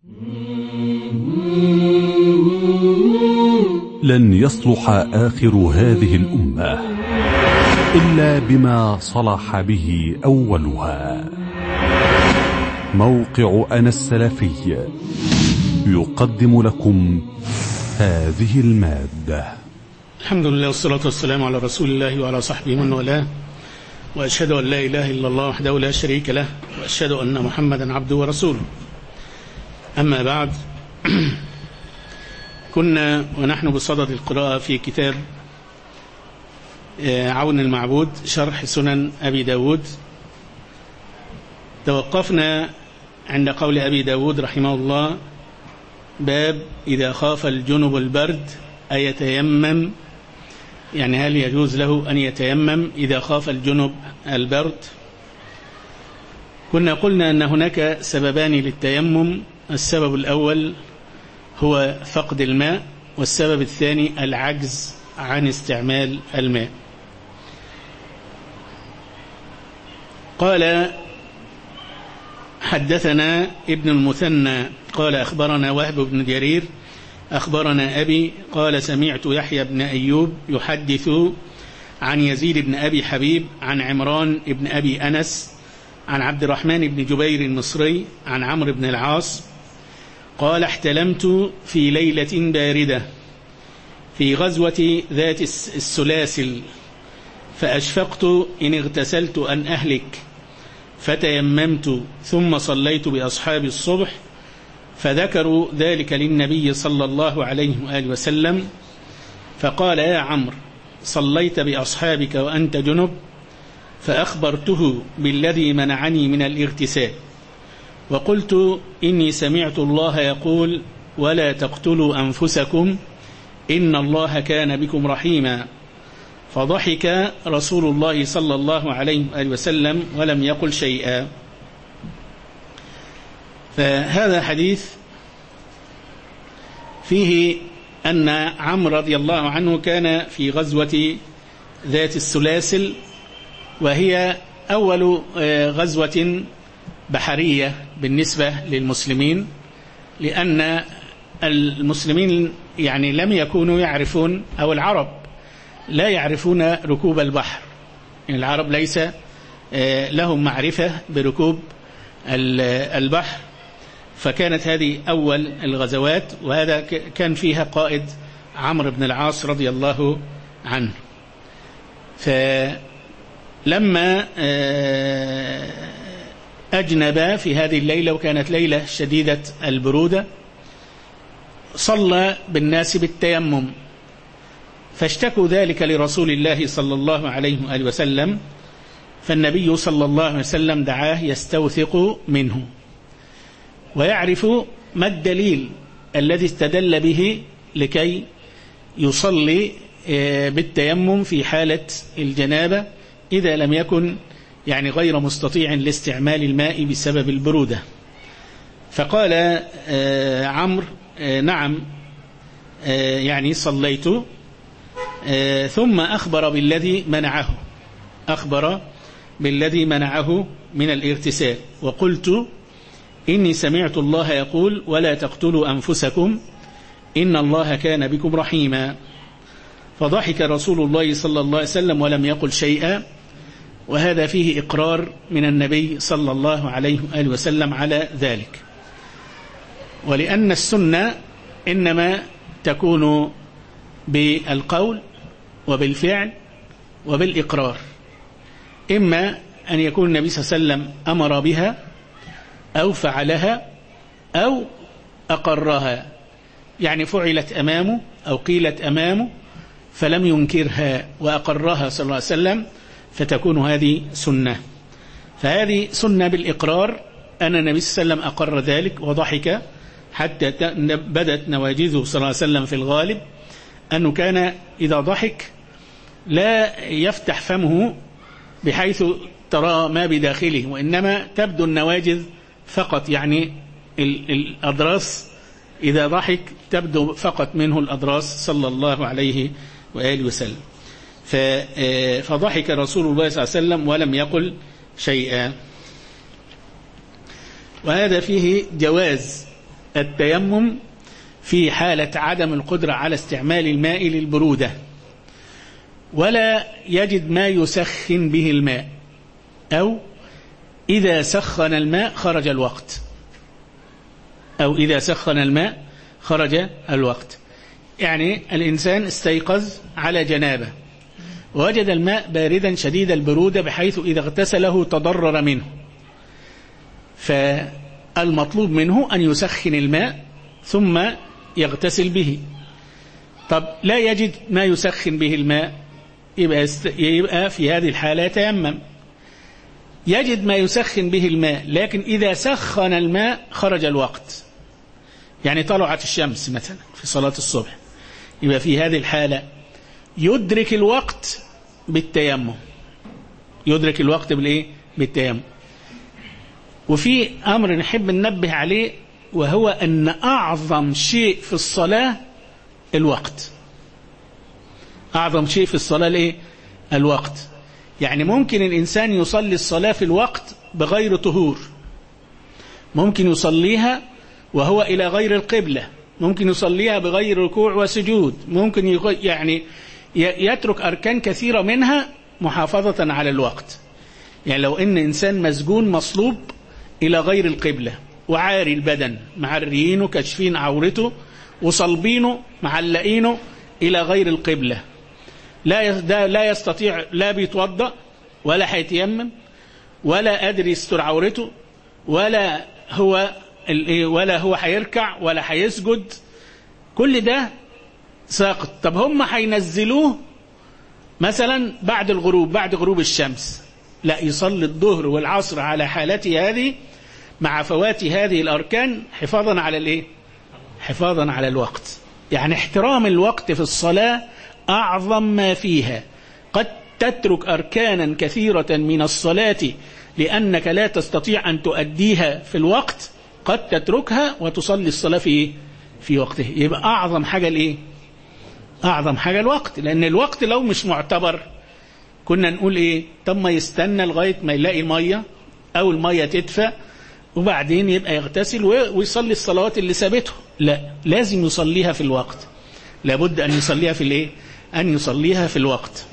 لن يصلح آخر هذه الأمة إلا بما صلح به أولها. موقع أنا السلفي يقدم لكم هذه المادة. الحمد لله والصلاة والسلام على رسول الله وعلى صحبه من والاه، وأشهد أن لا إله إلا الله وحده لا شريك له، وأشهد أن محمدا عبده ورسوله. أما بعد، كنا ونحن بصدد القراءة في كتاب عون المعبود شرح سنن أبي داود. توقفنا عند قول أبي داود رحمه الله: باب إذا خاف الجنب البرد أيتيمم، يعني هل يجوز له أن يتيمم إذا خاف الجنب البرد؟ كنا قلنا أن هناك سببان للتيمم: السبب الأول هو فقد الماء، والسبب الثاني العجز عن استعمال الماء. قال: حدثنا ابن المثنى قال أخبرنا وهب بن جرير أخبرنا أبي قال: سمعت يحيى بن أيوب يحدث عن يزيد بن أبي حبيب عن عمران بن أبي أنس عن عبد الرحمن بن جبير المصري عن عمرو بن العاص قال: احتلمت في ليلة باردة في غزوة ذات السلاسل، فأشفقت إن اغتسلت أن أهلك، فتيممت ثم صليت بأصحاب الصبح، فذكروا ذلك للنبي صلى الله عليه وآله وسلم، فقال: يا عمرو، صليت بأصحابك وأنت جنب؟ فأخبرته بالذي منعني من الاغتسال، وقلت: إني سمعت الله يقول: ولا تقتلوا أنفسكم إن الله كان بكم رحيما. فضحك رسول الله صلى الله عليه وآله وسلم ولم يقل شيئا. فهذا حديث فيه أن عمرو رضي الله عنه كان في غزوة ذات السلاسل، وهي أول غزوة بحرية بالنسبة للمسلمين، لأن المسلمين يعني لم يكونوا يعرفون، أو العرب لا يعرفون ركوب البحر، يعني العرب ليس لهم معرفة بركوب البحر، فكانت هذه أول الغزوات، وهذا كان فيها قائد عمرو بن العاص رضي الله عنه. فلما أجنب في هذه الليلة، وكانت ليلة شديدة البرودة، صلى بالناس بالتيمم، فاشتكوا ذلك لرسول الله صلى الله عليه وآله وسلم، فالنبي صلى الله عليه وسلم دعاه يستوثق منه ويعرف ما الدليل الذي استدل به لكي يصلي بالتيمم في حالة الجنابة إذا لم يكن يعني غير مستطيع لاستعمال الماء بسبب البرودة. فقال عمرو: نعم، يعني صليت. ثم أخبر بالذي منعه من الاغتسال، وقلت: إني سمعت الله يقول: ولا تقتلوا أنفسكم إن الله كان بكم رحيما. فضحك رسول الله صلى الله عليه وسلم ولم يقل شيئا، وهذا فيه إقرار من النبي صلى الله عليه وآله وسلم على ذلك. ولأن السنة إنما تكون بالقول وبالفعل وبالإقرار، إما أن يكون النبي صلى الله عليه وسلم أمر بها أو فعلها أو أقرها، يعني فعلت أمامه أو قيلت أمامه فلم ينكرها وأقرها صلى الله عليه وسلم، فتكون هذه سنة. فهذه سنة بالإقرار، أن النبي صلى الله عليه وسلم أقر ذلك وضحك حتى بدت نواجذه صلى الله عليه وسلم. في الغالب أنه كان إذا ضحك لا يفتح فمه بحيث ترى ما بداخله، وإنما تبدو النواجذ فقط، يعني الأضراس إذا ضحك تبدو فقط منه الأضراس صلى الله عليه وآله وسلم. فضحك رسول الله صلى الله عليه وسلم ولم يقل شيئا. وهذا فيه جواز التيمم في حالة عدم القدرة على استعمال الماء للبرودة، ولا يجد ما يسخن به الماء، أو إذا سخن الماء خرج الوقت، أو إذا سخن الماء خرج الوقت. يعني الإنسان استيقظ على جنابه ووجد الماء باردا شديد البرودة بحيث إذا اغتسله تضرر منه، فالمطلوب منه أن يسخن الماء ثم يغتسل به. طب لا يجد ما يسخن به الماء، يبقى في هذه الحالة يتيمم. يجد ما يسخن به الماء لكن إذا سخن الماء خرج الوقت، يعني طلعت الشمس مثلا في صلاة الصبح، يبقى في هذه الحالة يدرك الوقت بالتيمم، يدرك الوقت بالإيه؟ بالتيمم. وفي أمر نحب ننبه عليه، وهو أن أعظم شيء في الصلاة الوقت. أعظم شيء في الصلاة الإيه؟ الوقت. يعني ممكن الإنسان يصلي الصلاة في الوقت بغير طهور، ممكن يصليها وهو إلى غير القبلة، ممكن يصليها بغير ركوع وسجود، ممكن يعني يترك أركان كثيرة منها محافظة على الوقت. يعني لو إن إنسان مسجون مصلوب إلى غير القبلة وعاري البدن، معريينه كشفين عورته وصلبينه معلقينه إلى غير القبلة، لا يستطيع، لا بيتوضأ ولا هيتيمم ولا قادر يستر عورته ولا هو هيركع ولا هيسجد، كل ده ساقط. طب هم هينزلوه مثلا بعد الغروب، بعد غروب الشمس، لا، يصلي الظهر والعصر على حالته هذه مع فوات هذه الأركان حفاظا على الإيه؟ حفاظا على الوقت. يعني احترام الوقت في الصلاة أعظم ما فيها. قد تترك أركانا كثيرة من الصلاة لأنك لا تستطيع أن تؤديها في الوقت، قد تتركها وتصلي الصلاة في وقته. يبقى أعظم حاجة الإيه؟ أعظم حاجة الوقت، لأن الوقت لو مش معتبر كنا نقول إيه؟ طب ما يستنى لغاية ما يلاقي المية أو المية تدفى وبعدين يبقى يغتسل ويصلي الصلوات اللي سابته. لا، لازم يصليها في الوقت، لابد أن يصليها في الإيه؟ أن يصليها في الوقت.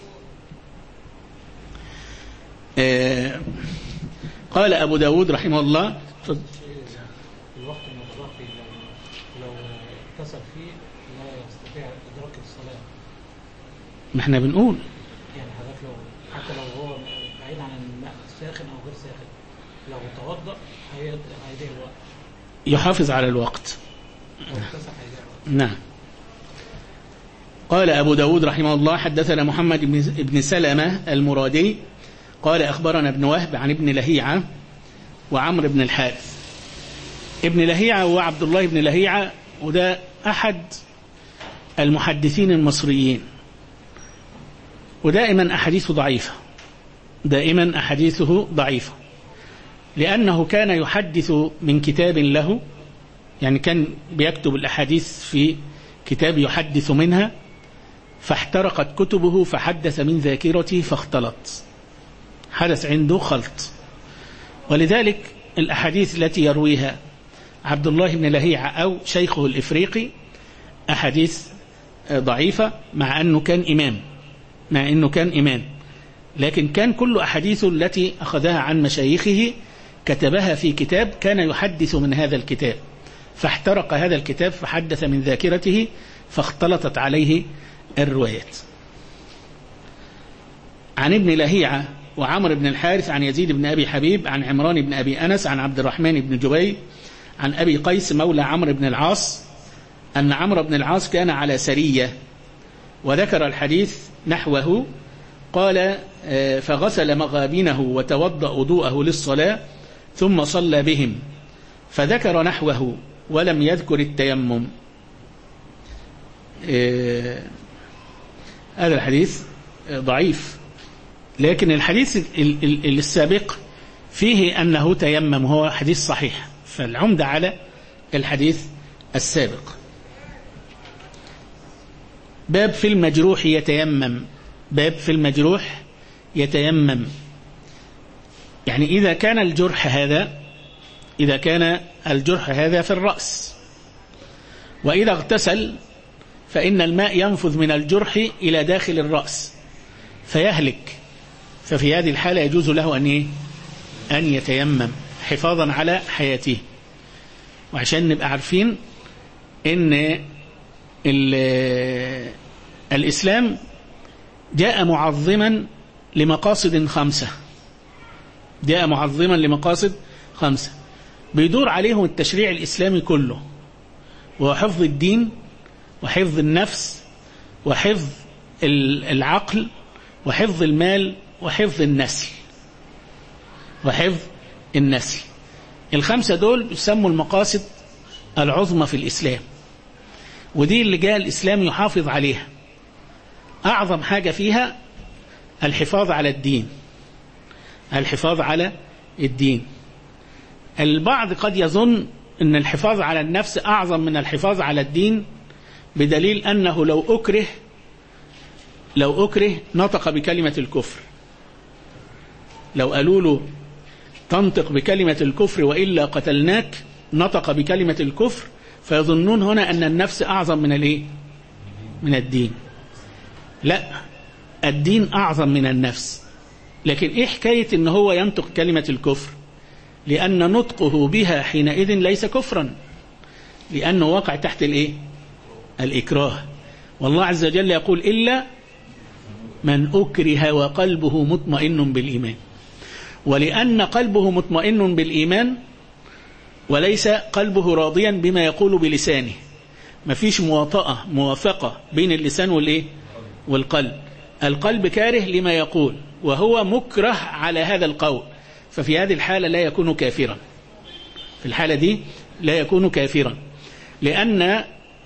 قال أبو داود رحمه الله الوقت المتبقي لو اتصل فيه لا يستطيع إدراك الصلاة. ما احنا بنقول يعني حضرتك حتى لو هو بعيد عن الماء ساخن أو غير ساخن، لو توضأ هيضيع الوقت، يحافظ على الوقت. لو اتصل هيضيع الوقت. نعم. قال أبو داود رحمه الله حدثنا محمد بن سلمة المرادي قال أخبرنا ابن وهب عن ابن لهيعة وعمر بن الحارث. ابن لهيعة هو عبد الله بن لهيعة، وده أحد المحدثين المصريين، ودائما أحاديثه ضعيفة، دائما أحاديثه ضعيفة، لأنه كان يحدث من كتاب له، يعني كان بيكتب الأحاديث في كتاب يحدث منها، فاحترقت كتبه فحدث من ذاكرته فاختلط، حدث عنده خلط. ولذلك الأحاديث التي يرويها عبد الله بن لهيعة أو شيخه الإفريقي أحاديث ضعيفة، مع أنه كان إمام، لكن كان كل أحاديثه التي أخذها عن مشايخه كتبها في كتاب كان يحدث من هذا الكتاب، فاحترق هذا الكتاب فحدث من ذاكرته فاختلطت عليه الروايات. عن ابن لهيعة وعمر بن الحارث عن يزيد بن أبي حبيب عن عمران بن أبي أنس عن عبد الرحمن بن جبير عن أبي قيس مولى عمرو بن العاص أن عمرو بن العاص كان على سرية، وذكر الحديث نحوه. قال فغسل مغابنه وتوضأ وضوءه للصلاة ثم صلى بهم، فذكر نحوه ولم يذكر التيمم. هذا الحديث ضعيف، لكن الحديث السابق فيه أنه تيمم، هو حديث صحيح، فالعمدة على الحديث السابق. باب في المجروح يتيمم. باب في المجروح يتيمم، يعني إذا كان الجرح هذا إذا كان الجرح هذا في الرأس. وإذا اغتسل فإن الماء ينفذ من الجرح إلى داخل الرأس فيهلك، ففي هذه الحالة يجوز له أن يتيمم حفاظا على حياته. وعشان نبقى عارفين إن الإسلام جاء معظما لمقاصد 5، جاء معظما لمقاصد 5 بيدور عليهم التشريع الإسلامي كله، وهو حفظ الدين وحفظ النفس وحفظ العقل وحفظ المال وحفظ النسل وحفظ النسل. ال5 دول يسموا المقاصد العظمى في الإسلام، ودي اللي جاء الإسلام يحافظ عليها. أعظم حاجة فيها الحفاظ على الدين، الحفاظ على الدين. البعض قد يظن أن الحفاظ على النفس أعظم من الحفاظ على الدين، بدليل أنه لو أكره نطق بكلمة الكفر. لو قالوا له تنطق بكلمة الكفر وإلا قتلناك، نطق بكلمة الكفر، فيظنون هنا أن النفس أعظم من الدين. لا، الدين أعظم من النفس. لكن إيه حكاية أنه هو ينطق كلمة الكفر؟ لأن نطقه بها حينئذ ليس كفرا، لأنه واقع تحت الإكراه. والله عز وجل يقول إلا من أكره وقلبه مطمئن بالإيمان. ولأن قلبه مطمئن بالإيمان وليس قلبه راضيا بما يقول بلسانه، مفيش موافقة بين اللسان والقلب. القلب كاره لما يقول وهو مكره على هذا القول، ففي هذه الحالة لا يكون كافرا. في الحالة دي لا يكون كافرا، لأن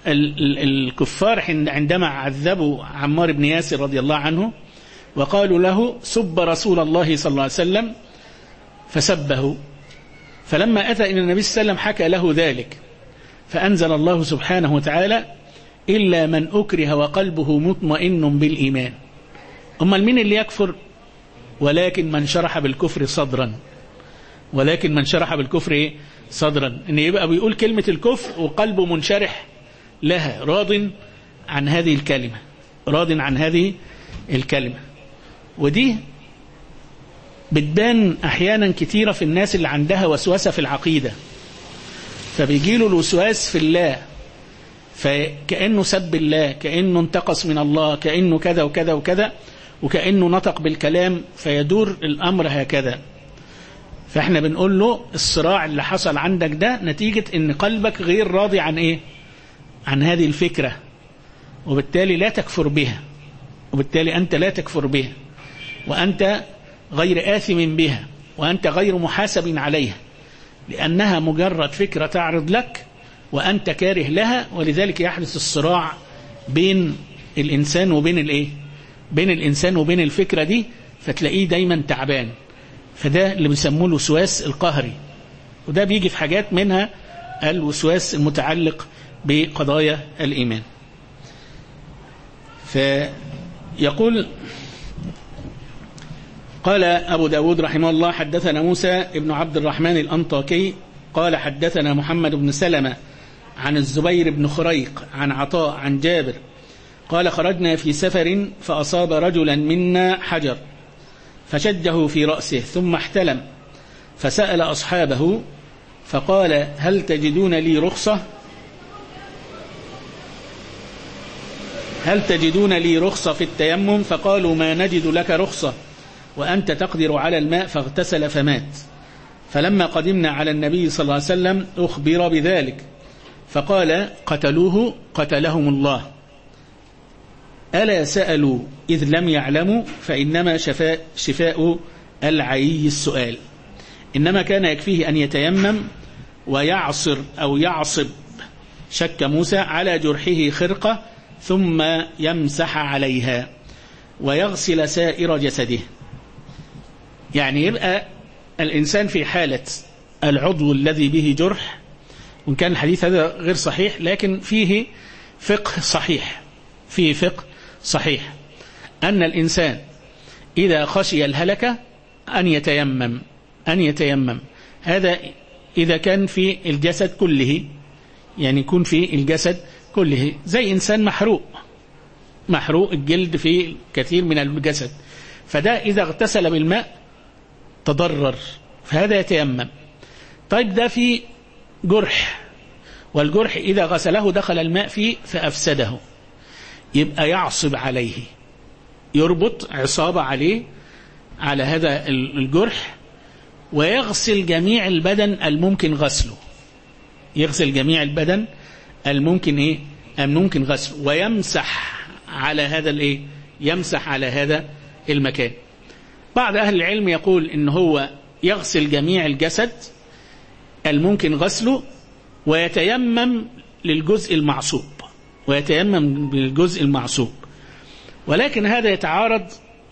الكفار عندما عذبوا عمار بن ياسر رضي الله عنه وقالوا له سب رسول الله صلى الله عليه وسلم فسبه، فلما أتى إلى النبي صلى الله عليه وسلم حكى له ذلك، فأنزل الله سبحانه وتعالى إلا من أكره وقلبه مطمئن بالإيمان. أمال مين اللي يكفر؟ ولكن من شرح بالكفر صدرا، ولكن من شرح بالكفر صدرا، إن يبقى بيقول كلمة الكفر وقلبه منشرح لها، راض عن هذه الكلمة، راض عن هذه الكلمة. ودي بتبان أحيانا كتيرة في الناس اللي عندها وسوسة في العقيدة، فبيجيله الوسواس في الله، فكأنه سب الله، كأنه انتقص من الله، كأنه كذا وكذا وكذا، وكأنه نطق بالكلام، فيدور الأمر هكذا. فإحنا بنقول له الصراع اللي حصل عندك ده نتيجة إن قلبك غير راضي عن هذه الفكرة، وبالتالي لا تكفر بها، وبالتالي أنت لا تكفر بها، وأنت غير آثم بها، وأنت غير محاسب عليها، لأنها مجرد فكرة تعرض لك وأنت كاره لها. ولذلك يحدث الصراع بين الإنسان بين الإنسان وبين الفكرة دي، فتلاقيه دايما تعبان. فده اللي بيسموه الوسواس القهري، وده بيجي في حاجات منها الوسواس المتعلق بقضايا الإيمان. فيقول قال أبو داود رحمه الله حدثنا موسى ابن عبد الرحمن الأنطاكي قال حدثنا محمد بن سلمة عن الزبير بن خريق عن عطاء عن جابر قال خرجنا في سفر فأصاب رجلا منا حجر فشجه في رأسه ثم احتلم، فسأل أصحابه فقال هل تجدون لي رخصة؟ هل تجدون لي رخصة في التيمم؟ فقالوا ما نجد لك رخصة وأنت تقدر على الماء، فاغتسل فمات. فلما قدمنا على النبي صلى الله عليه وسلم أخبر بذلك فقال قتلوه قتلهم الله، ألا سألوا إذ لم يعلموا، فإنما شفاء العي السؤال. إنما كان يكفيه أن يتيمم ويعصر أو يعصب، شك موسى، على جرحه خرقة ثم يمسح عليها ويغسل سائر جسده. يعني يبقى الإنسان في حالة العضو الذي به جرح، وإن كان الحديث هذا غير صحيح لكن فيه فقه صحيح، فيه فقه صحيح أن الإنسان إذا خشي الهلكة أن يتيمم. هذا إذا كان في الجسد كله، يعني يكون في الجسد كله، زي إنسان محروق الجلد في كثير من الجسد، فده إذا اغتسل بالماء تضرر، فهذا يتيمم. طيب ده في جرح، والجرح إذا غسله دخل الماء فيه فأفسده، يبقى يعصب عليه، يربط عصابة عليه على هذا الجرح، ويغسل جميع البدن الممكن غسله، يغسل جميع البدن الممكن ممكن غسله، ويمسح على هذا يمسح على هذا المكان. بعض أهل العلم يقول إن هو يغسل جميع الجسد الممكن غسله، ويتيمم للجزء المعصوب، ويتيمم بالجزء المعصوب، ولكن هذا يتعارض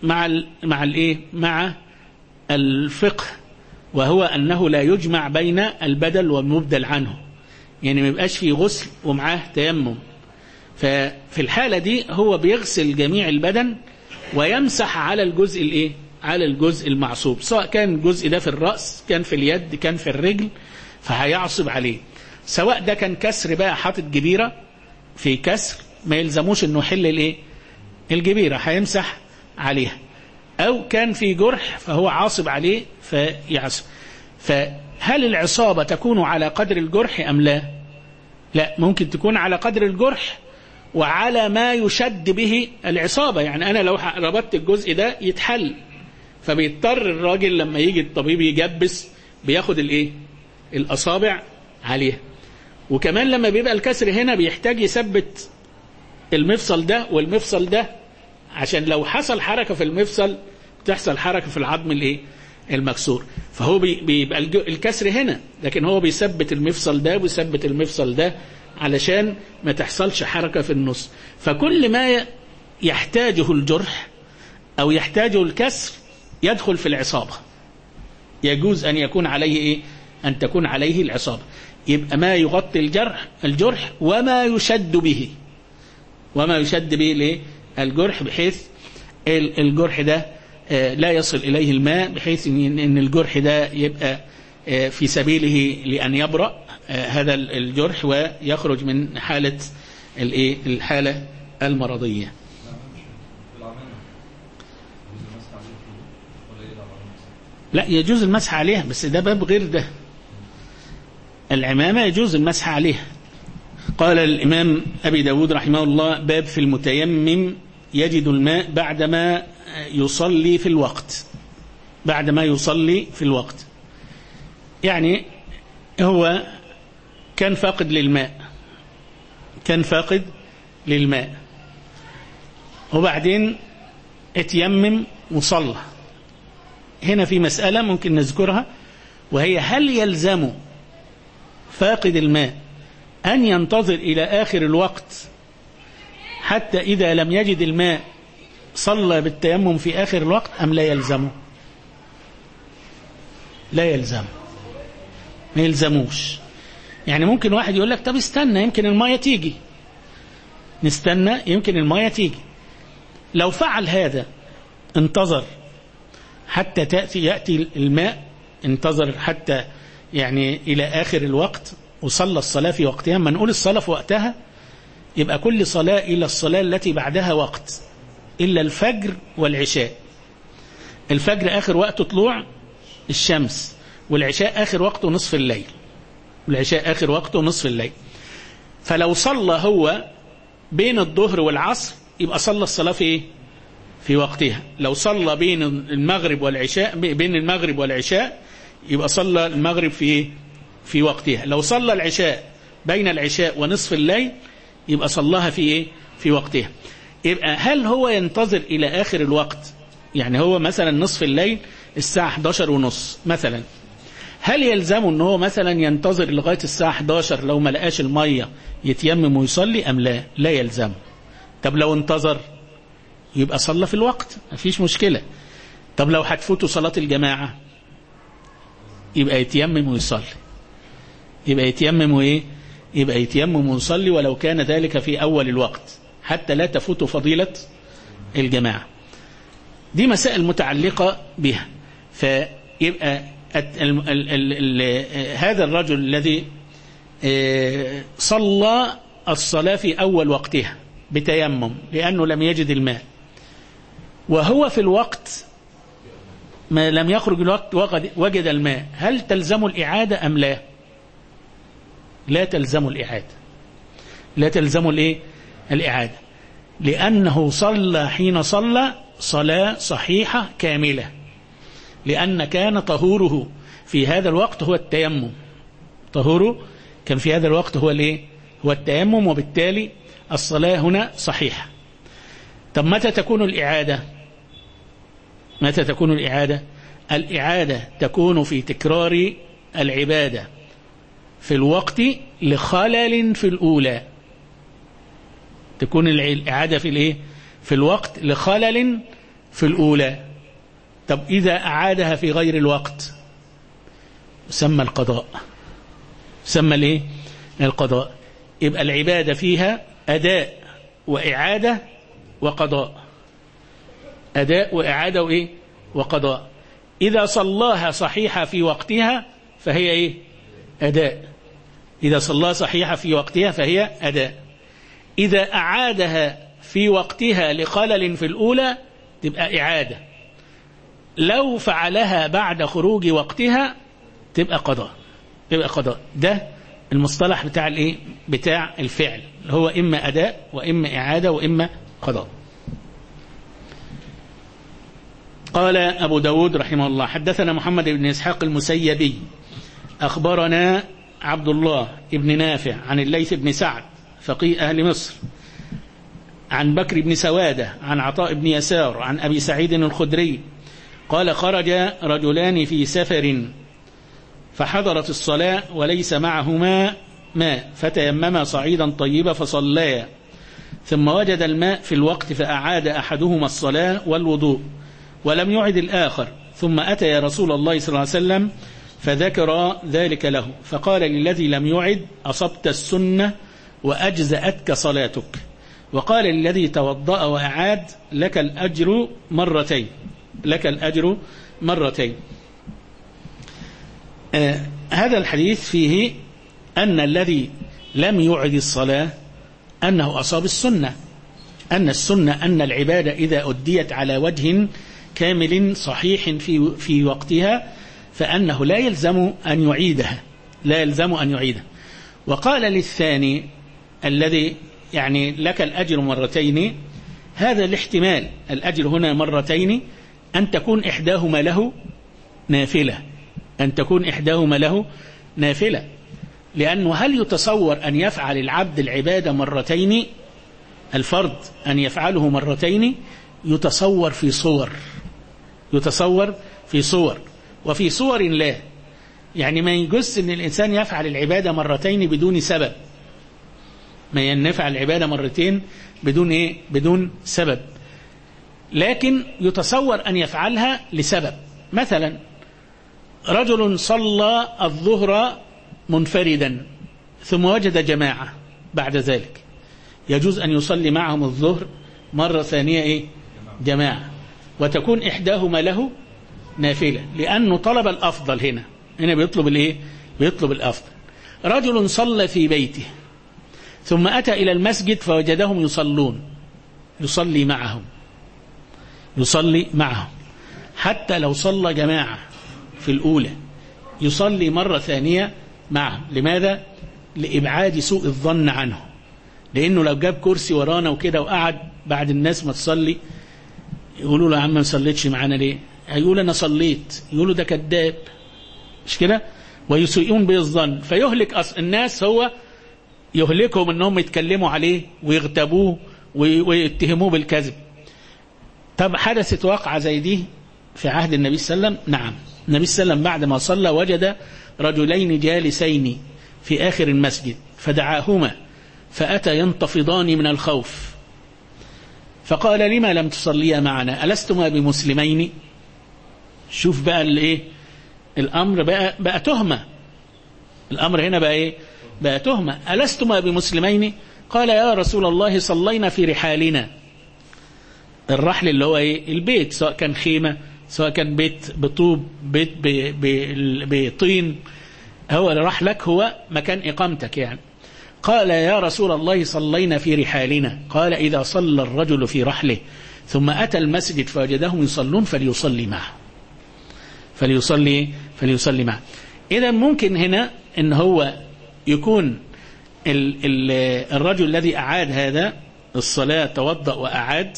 مع الفقه، وهو أنه لا يجمع بين البدل والمبدل عنه، يعني ما يبقاش فيه غسل ومعاه تيمم. ففي الحالة دي هو بيغسل جميع البدن ويمسح على الجزء على الجزء المعصوب، سواء كان الجزء ده في الرأس، كان في اليد، كان في الرجل، فهيعصب عليه. سواء ده كان كسر بقى، حاطط جبيرة في كسر، ما يلزموش انه يحل الجبيرة، هيمسح عليها. او كان في جرح فهو عاصب عليه فيعصب. فهل العصابة تكون على قدر الجرح ام لا؟ لا، ممكن تكون على قدر الجرح وعلى ما يشد به العصابة. يعني انا لو ربطت الجزء ده يتحل، فبيضطر الراجل لما يجي الطبيب يجبس بياخد الأصابع عليها. وكمان لما بيبقى الكسر هنا بيحتاج يثبت المفصل ده والمفصل ده، عشان لو حصل حركة في المفصل تحصل حركة في العظم المكسور، فهو بيبقى الكسر هنا، لكن هو بيثبت المفصل ده ويثبت المفصل ده علشان ما تحصلش حركة في النص. فكل ما يحتاجه الجرح أو يحتاجه الكسر يدخل في العصابة، يجوز أن يكون عليه أن تكون عليه العصابة. يبقى ما يغطي الجرح وما يشد به، الجرح، بحيث الجرح ده لا يصل إليه الماء، بحيث أن الجرح ده يبقى في سبيله لأن يبرأ هذا الجرح ويخرج من حالة الحالة المرضية. لا، يجوز المسح عليها، بس ده باب غير ده. العمامة يجوز المسح عليها. قال الإمام أبي داود رحمه الله: باب في المتيمم يجد الماء بعدما يصلي في الوقت. يعني هو كان فاقد للماء، وبعدين اتيمم وصلى. هنا في مسألة ممكن نذكرها، وهي: هل يلزم فاقد الماء أن ينتظر إلى آخر الوقت حتى إذا لم يجد الماء صلى بالتيمم في آخر الوقت، أم لا يلزمه؟ لا يلزم، ما يلزموش. يعني ممكن واحد يقول لك: طب استنى يمكن الماء تيجي، نستنى يمكن الماء تيجي. لو فعل هذا، انتظر حتى يأتي الماء، انتظر حتى يعني إلى آخر الوقت، وصلى الصلاة في وقتها. ما نقول الصلاة في وقتها، يبقى كل صلاة إلى الصلاة التي بعدها وقت، إلا الفجر والعشاء. الفجر آخر وقت طلوع الشمس، والعشاء آخر وقته نصف الليل. فلو صلى هو بين الظهر والعصر يبقى صلى الصلاة في وقتها. لو صلى بين المغرب والعشاء يبقى صلى المغرب في وقتها. لو صلى العشاء بين العشاء ونصف الليل يبقى صلاها في وقتها. يبقى هل هو ينتظر إلى آخر الوقت؟ يعني هو مثلا نصف الليل الساعة 11:30 مثلا، هل يلزمه أنه هو مثلا ينتظر لغاية الساعة 11 لو ما لقاش المية يتيمم ويصلي أم لا؟ لا يلزمه. طب لو انتظر يبقى صلى في الوقت، مفيش مشكلة. طب لو هتفوته صلاة الجماعة يبقى يتيمم ويصلي، يبقى يتيمم ويصلي ولو كان ذلك في أول الوقت، حتى لا تفوت فضيلة الجماعة. دي مسائل متعلقة بها. فيبقى هذا الرجل الذي صلى الصلاة في أول وقتها بتيمم لأنه لم يجد الماء، وهو في الوقت ما لم يخرج الوقت وجد الماء، هل تلزم الإعادة أم لا؟ لا تلزم الإعادة، لا تلزم الإعادة، لأنه صلى حين صلى صلاة صحيحة كاملة، لأن كان طهوره في هذا الوقت هو التيمم، طهوره كان في هذا الوقت هو هو التيمم، وبالتالي الصلاة هنا صحيحة. طب متى تكون الإعادة؟ متى تكون الإعادة؟ الإعادة تكون في تكرار العبادة في الوقت لخلل في الأولى، تكون الإعادة في الوقت لخلل في الأولى. طب إذا أعادها في غير الوقت سمى القضاء، سمى القضاء. يبقى العبادة فيها أداء وإعادة وقضاء، أداء وإعادة وقضاء. إذا صلاها صحيحة في وقتها فهي أداء، إذا صلاها صحيحة في وقتها فهي أداء. إذا أعادها في وقتها لخلل في الأولى تبقى إعادة، لو فعلها بعد خروج وقتها تبقى قضاء، تبقى قضاء. ده المصطلح بتاع بتاع الفعل، هو إما أداء وإما إعادة وإما قضاء. قال أبو داود رحمه الله: حدثنا محمد بن إسحاق المسيبي أخبرنا عبد الله بن نافع عن الليث بن سعد فقيه أهل مصر عن بكر بن سوادة عن عطاء بن يسار عن أبي سعيد الخدري قال: خرج رجلان في سفر فحضرت الصلاة وليس معهما ماء فتيمما صعيدا طيبا فصليا، ثم وجد الماء في الوقت فأعاد أحدهما الصلاة والوضوء ولم يعد الآخر، ثم أتى يا رسول الله صلى الله عليه وسلم فذكر ذلك له، فقال للذي لم يعد: أصبت السنة وأجزأتك صلاتك. وقال للذي توضأ وأعاد: لك الأجر مرتين، لك الأجر مرتين. هذا الحديث فيه أن الذي لم يعد الصلاة أنه أصاب السنة، أن السنة أن العبادة إذا أديت على وجه كامل صحيح في وقتها فأنه لا يلزم أن يعيدها، لا يلزم أن يعيدها. وقال للثاني الذي يعني لك الأجر مرتين، هذا الاحتمال الأجر هنا مرتين أن تكون إحداهما له نافلة، أن تكون إحداهما له نافلة، لأنه هل يتصور أن يفعل العبد العبادة مرتين؟ الفرض أن يفعله مرتين يتصور في صور، يتصور في صور، وفي صور لا. يعني ما يجوز أن الإنسان يفعل العبادة مرتين بدون سبب، ما ينفعل العبادة مرتين بدون بدون سبب، لكن يتصور أن يفعلها لسبب. مثلا رجل صلى الظهر منفردا ثم وجد جماعة بعد ذلك، يجوز أن يصلي معهم الظهر مرة ثانية جماعة، وتكون إحداهما له نافلة، لأنه طلب الأفضل. هنا بيطلب بيطلب الأفضل. رجل صلى في بيته ثم أتى إلى المسجد فوجدهم يصلون، يصلي معهم، يصلي معهم، حتى لو صلى جماعة في الأولى يصلي مرة ثانية معهم. لماذا؟ لإبعاد سوء الظن عنه، لأنه لو جاب كرسي ورانا وكده وقعد بعد الناس ما تصلي يقولوا له: يا عم ما صليتش معانا ليه؟ هيقول أنا صليت، يقولوا ده كذاب، مش كده؟ ويسيئون به الظن، فيهلك الناس، هو يهلكهم أنهم يتكلموا عليه ويغتابوه ويتهموه بالكذب. طب حدثت واقعة زي دي في عهد النبي صلى الله عليه وسلم؟ نعم، النبي صلى الله عليه وسلم بعد ما صلى وجد رجلين جالسين في آخر المسجد فدعاهما فأتى ينتفضان من الخوف، فقال: لما لم تصليا معنا؟ ألستما بمسلمين؟ شوف بقى الأمر بقى تهمة، الأمر هنا بقى تهمة. ألستما بمسلمين؟ قال: يا رسول الله صلينا في رحالنا، الرحل اللي هو البيت، سواء كان خيمة سواء كان بيت بطوب، بيت بطين، هو اللي راح لك، هو مكان إقامتك يعني. قال يا رسول الله صلينا في رحالنا. قال إذا صلى الرجل في رحله ثم أتى المسجد فوجدهم يصلون فليصلي معه، فليصلي معه. إذا ممكن هنا إن هو يكون الرجل الذي أعاد هذا الصلاة توضأ وأعاد،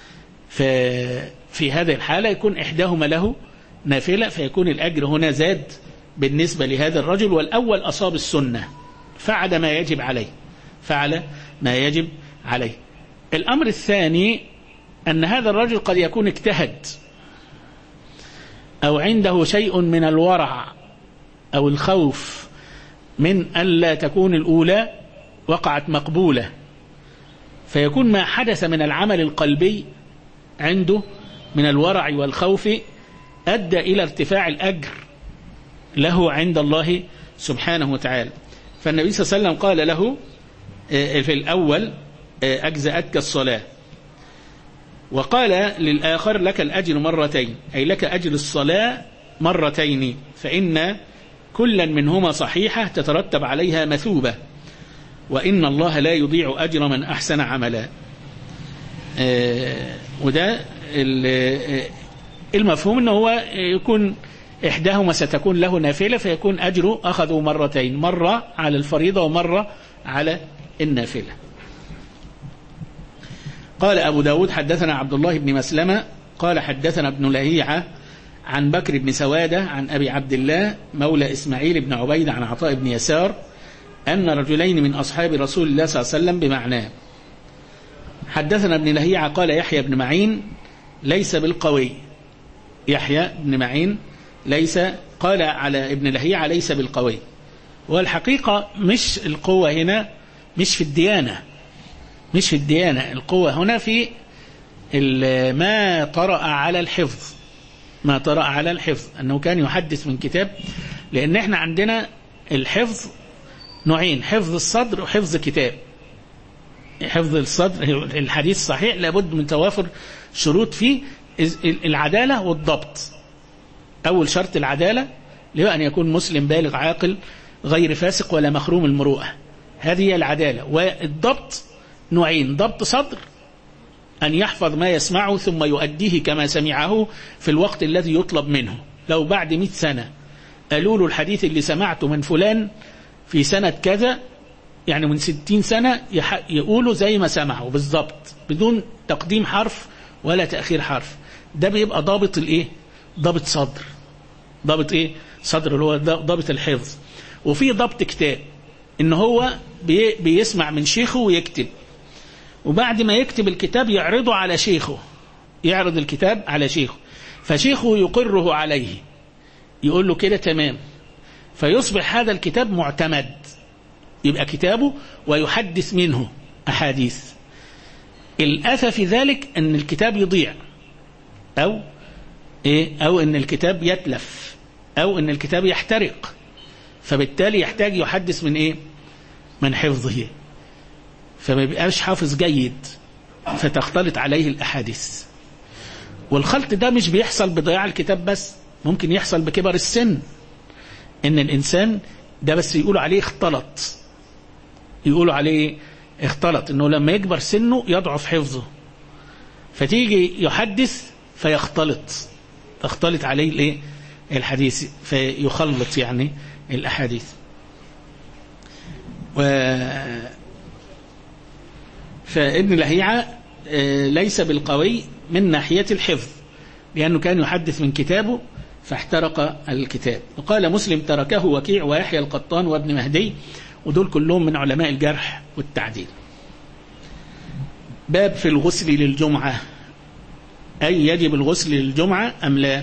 في هذه الحالة يكون إحداهما له نافلة، فيكون الأجر هنا زاد بالنسبة لهذا الرجل، والأول أصاب السنة فعل ما يجب عليه. الأمر الثاني أن هذا الرجل قد يكون اجتهد أو عنده شيء من الورع أو الخوف من ألا تكون الأولى وقعت مقبولة، فيكون ما حدث من العمل القلبي عنده من الورع والخوف أدى إلى ارتفاع الأجر له عند الله سبحانه وتعالى. فالنبي صلى الله عليه وسلم قال له في الأول أجزأتك الصلاة، وقال للآخر لك الأجر مرتين، أي لك أجر الصلاة مرتين، فإن كلا منهما صحيحة تترتب عليها مثوبة، وإن الله لا يضيع أجر من أحسن عملا. وده المفهوم أنه هو يكون إحداهما ستكون له نافلة، فيكون أجره أخذوا مرتين، مرة على الفريضة ومرة على النافلة. قال أبو داود حدثنا عبد الله بن مسلمة قال حدثنا ابن لهيعة عن بكر بن سوادة عن أبي عبد الله مولى إسماعيل بن عبيد عن عطاء بن يسار أن رجلين من أصحاب رسول الله صلى الله عليه وسلم بمعناه. حدثنا ابن لهيعة قال يحيى بن معين ليس بالقوي، يحيى بن معين ليس، قال على ابن لهيعة ليس بالقوي. والحقيقة مش القوة هنا مش في الديانة، مش في الديانة، القوة هنا في ما طرأ على الحفظ، ما طرأ على الحفظ، أنه كان يحدث من كتاب. لأن احنا عندنا الحفظ نوعين، حفظ الصدر وحفظ كتاب. حفظ الصدر الحديث صحيح لابد من توافر شروط فيه، العدالة والضبط. أول شرط العدالة، اللي أن يكون مسلم بالغ عاقل غير فاسق ولا مخروم المروءة، هذه هي العدالة. والضبط نوعين، ضبط صدر أن يحفظ ما يسمعه ثم يؤديه كما سمعه في الوقت الذي يطلب منه. لو بعد 100 سنة قالوا له الحديث اللي سمعته من فلان في سنة كذا، يعني من 60 سنة، يقولوا زي ما سمعوا بالضبط بدون تقديم حرف ولا تأخير حرف. ده بيبقى ضابط الايه؟ ضابط صدر. ضابط ايه؟ صدر، اللي هو ضابط الحفظ. وفي ضبط كتاب، ان هو بيسمع من شيخه ويكتب، وبعد ما يكتب الكتاب يعرضه على شيخه، يعرض الكتاب على شيخه، فشيخه يقره عليه، يقول له كده تمام، فيصبح هذا الكتاب معتمد، يبقى كتابه ويحدث منه أحاديث. الأثى في ذلك أن الكتاب يضيع، أو أن الكتاب يتلف، أو أن الكتاب يحترق، فبالتالي يحتاج يحدث من إيه؟ من حفظه، فما بيبقاش حافظ جيد، فتختلط عليه الأحاديث. والخلط ده مش بيحصل بضياع الكتاب بس، ممكن يحصل بكبر السن، إن الإنسان ده بس يقولوا عليه اختلط، يقولوا عليه اختلط، إنه لما يكبر سنه يضعف حفظه، فتيجي يحدث فيختلط، تختلط عليه الايه؟ الحديث، فيخلط يعني الأحاديث. فابن لهيعة ليس بالقوي من ناحية الحفظ، لأنه كان يحدث من كتابه فاحترق الكتاب. وقال مسلم تركه وكيع ويحيى القطان وابن مهدي، ودول كلهم من علماء الجرح والتعديل. باب في الغسل للجمعة، أي يجب الغسل للجمعة أم لا؟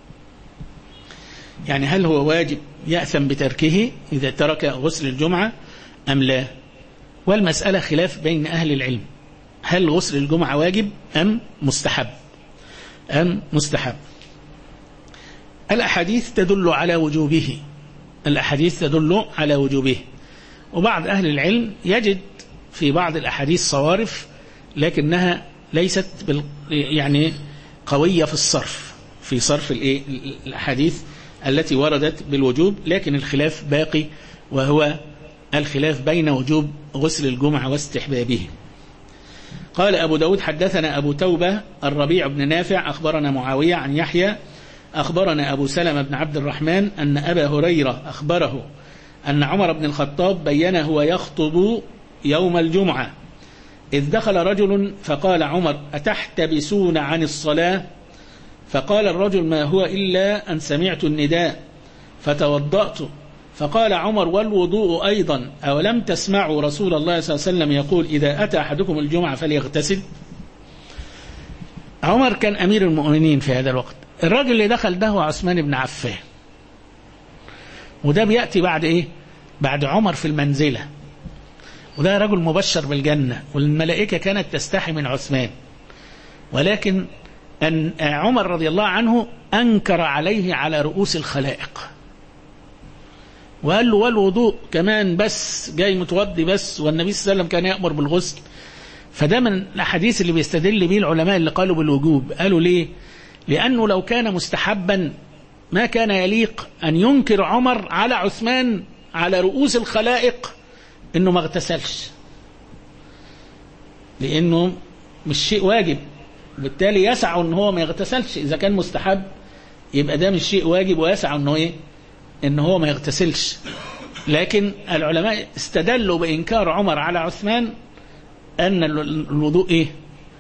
يعني هل هو واجب يأثم بتركه إذا ترك غسل الجمعة أم لا؟ والمسألة خلاف بين أهل العلم، هل غسل الجمعة واجب أم مستحب؟ الأحاديث تدل على وجوبه، الأحاديث تدل على وجوبه. وبعض أهل العلم يجد في بعض الأحاديث صوارف، لكنها ليست يعني قوية في الصرف، في صرف الأحاديث التي وردت بالوجوب، لكن الخلاف باقي، وهو الخلاف بين وجوب غسل الجمعة واستحبابه. قال أبو داود حدثنا أبو توبة الربيع بن نافع أخبرنا معاوية عن يحيى أخبرنا أبو سلمة بن عبد الرحمن أن أبا هريرة أخبره أن عمر بن الخطاب بينه ويخطب يوم الجمعة إذ دخل رجل فقال عمر أتحتبسون عن الصلاة؟ فقال الرجل ما هو إلا أن سمعت النداء فتوضأت. فقال عمر والوضوء أيضا أولم تسمعوا رسول الله صلى الله عليه وسلم يقول إذا أتى أحدكم الجمعة فليغتسل؟ عمر كان أمير المؤمنين في هذا الوقت. الراجل اللي دخل ده هو عثمان بن عفان، وده بيأتي بعد إيه؟ بعد عمر في المنزلة، وده رجل مبشر بالجنة، والملائكة كانت تستحي من عثمان، ولكن أن عمر رضي الله عنه أنكر عليه على رؤوس الخلائق وقال له والوضوء كمان بس جاي متوضي بس، والنبي صلى الله عليه وسلم كان يأمر بالغسل. فده من الأحاديث اللي بيستدل به العلماء اللي قالوا بالوجوب. قالوا ليه؟ لأنه لو كان مستحبا ما كان يليق أن ينكر عمر على عثمان على رؤوس الخلائق إنه ما اغتسلش، لأنه مش شيء واجب، بالتالي يسع إن هو ما يغتسلش. إذا كان مستحب يبقى ده مش شيء واجب، ويسع إنه إيه؟ إن هو ما يغتسلش. لكن العلماء استدلوا بإنكار عمر على عثمان أن الوضوء إيه؟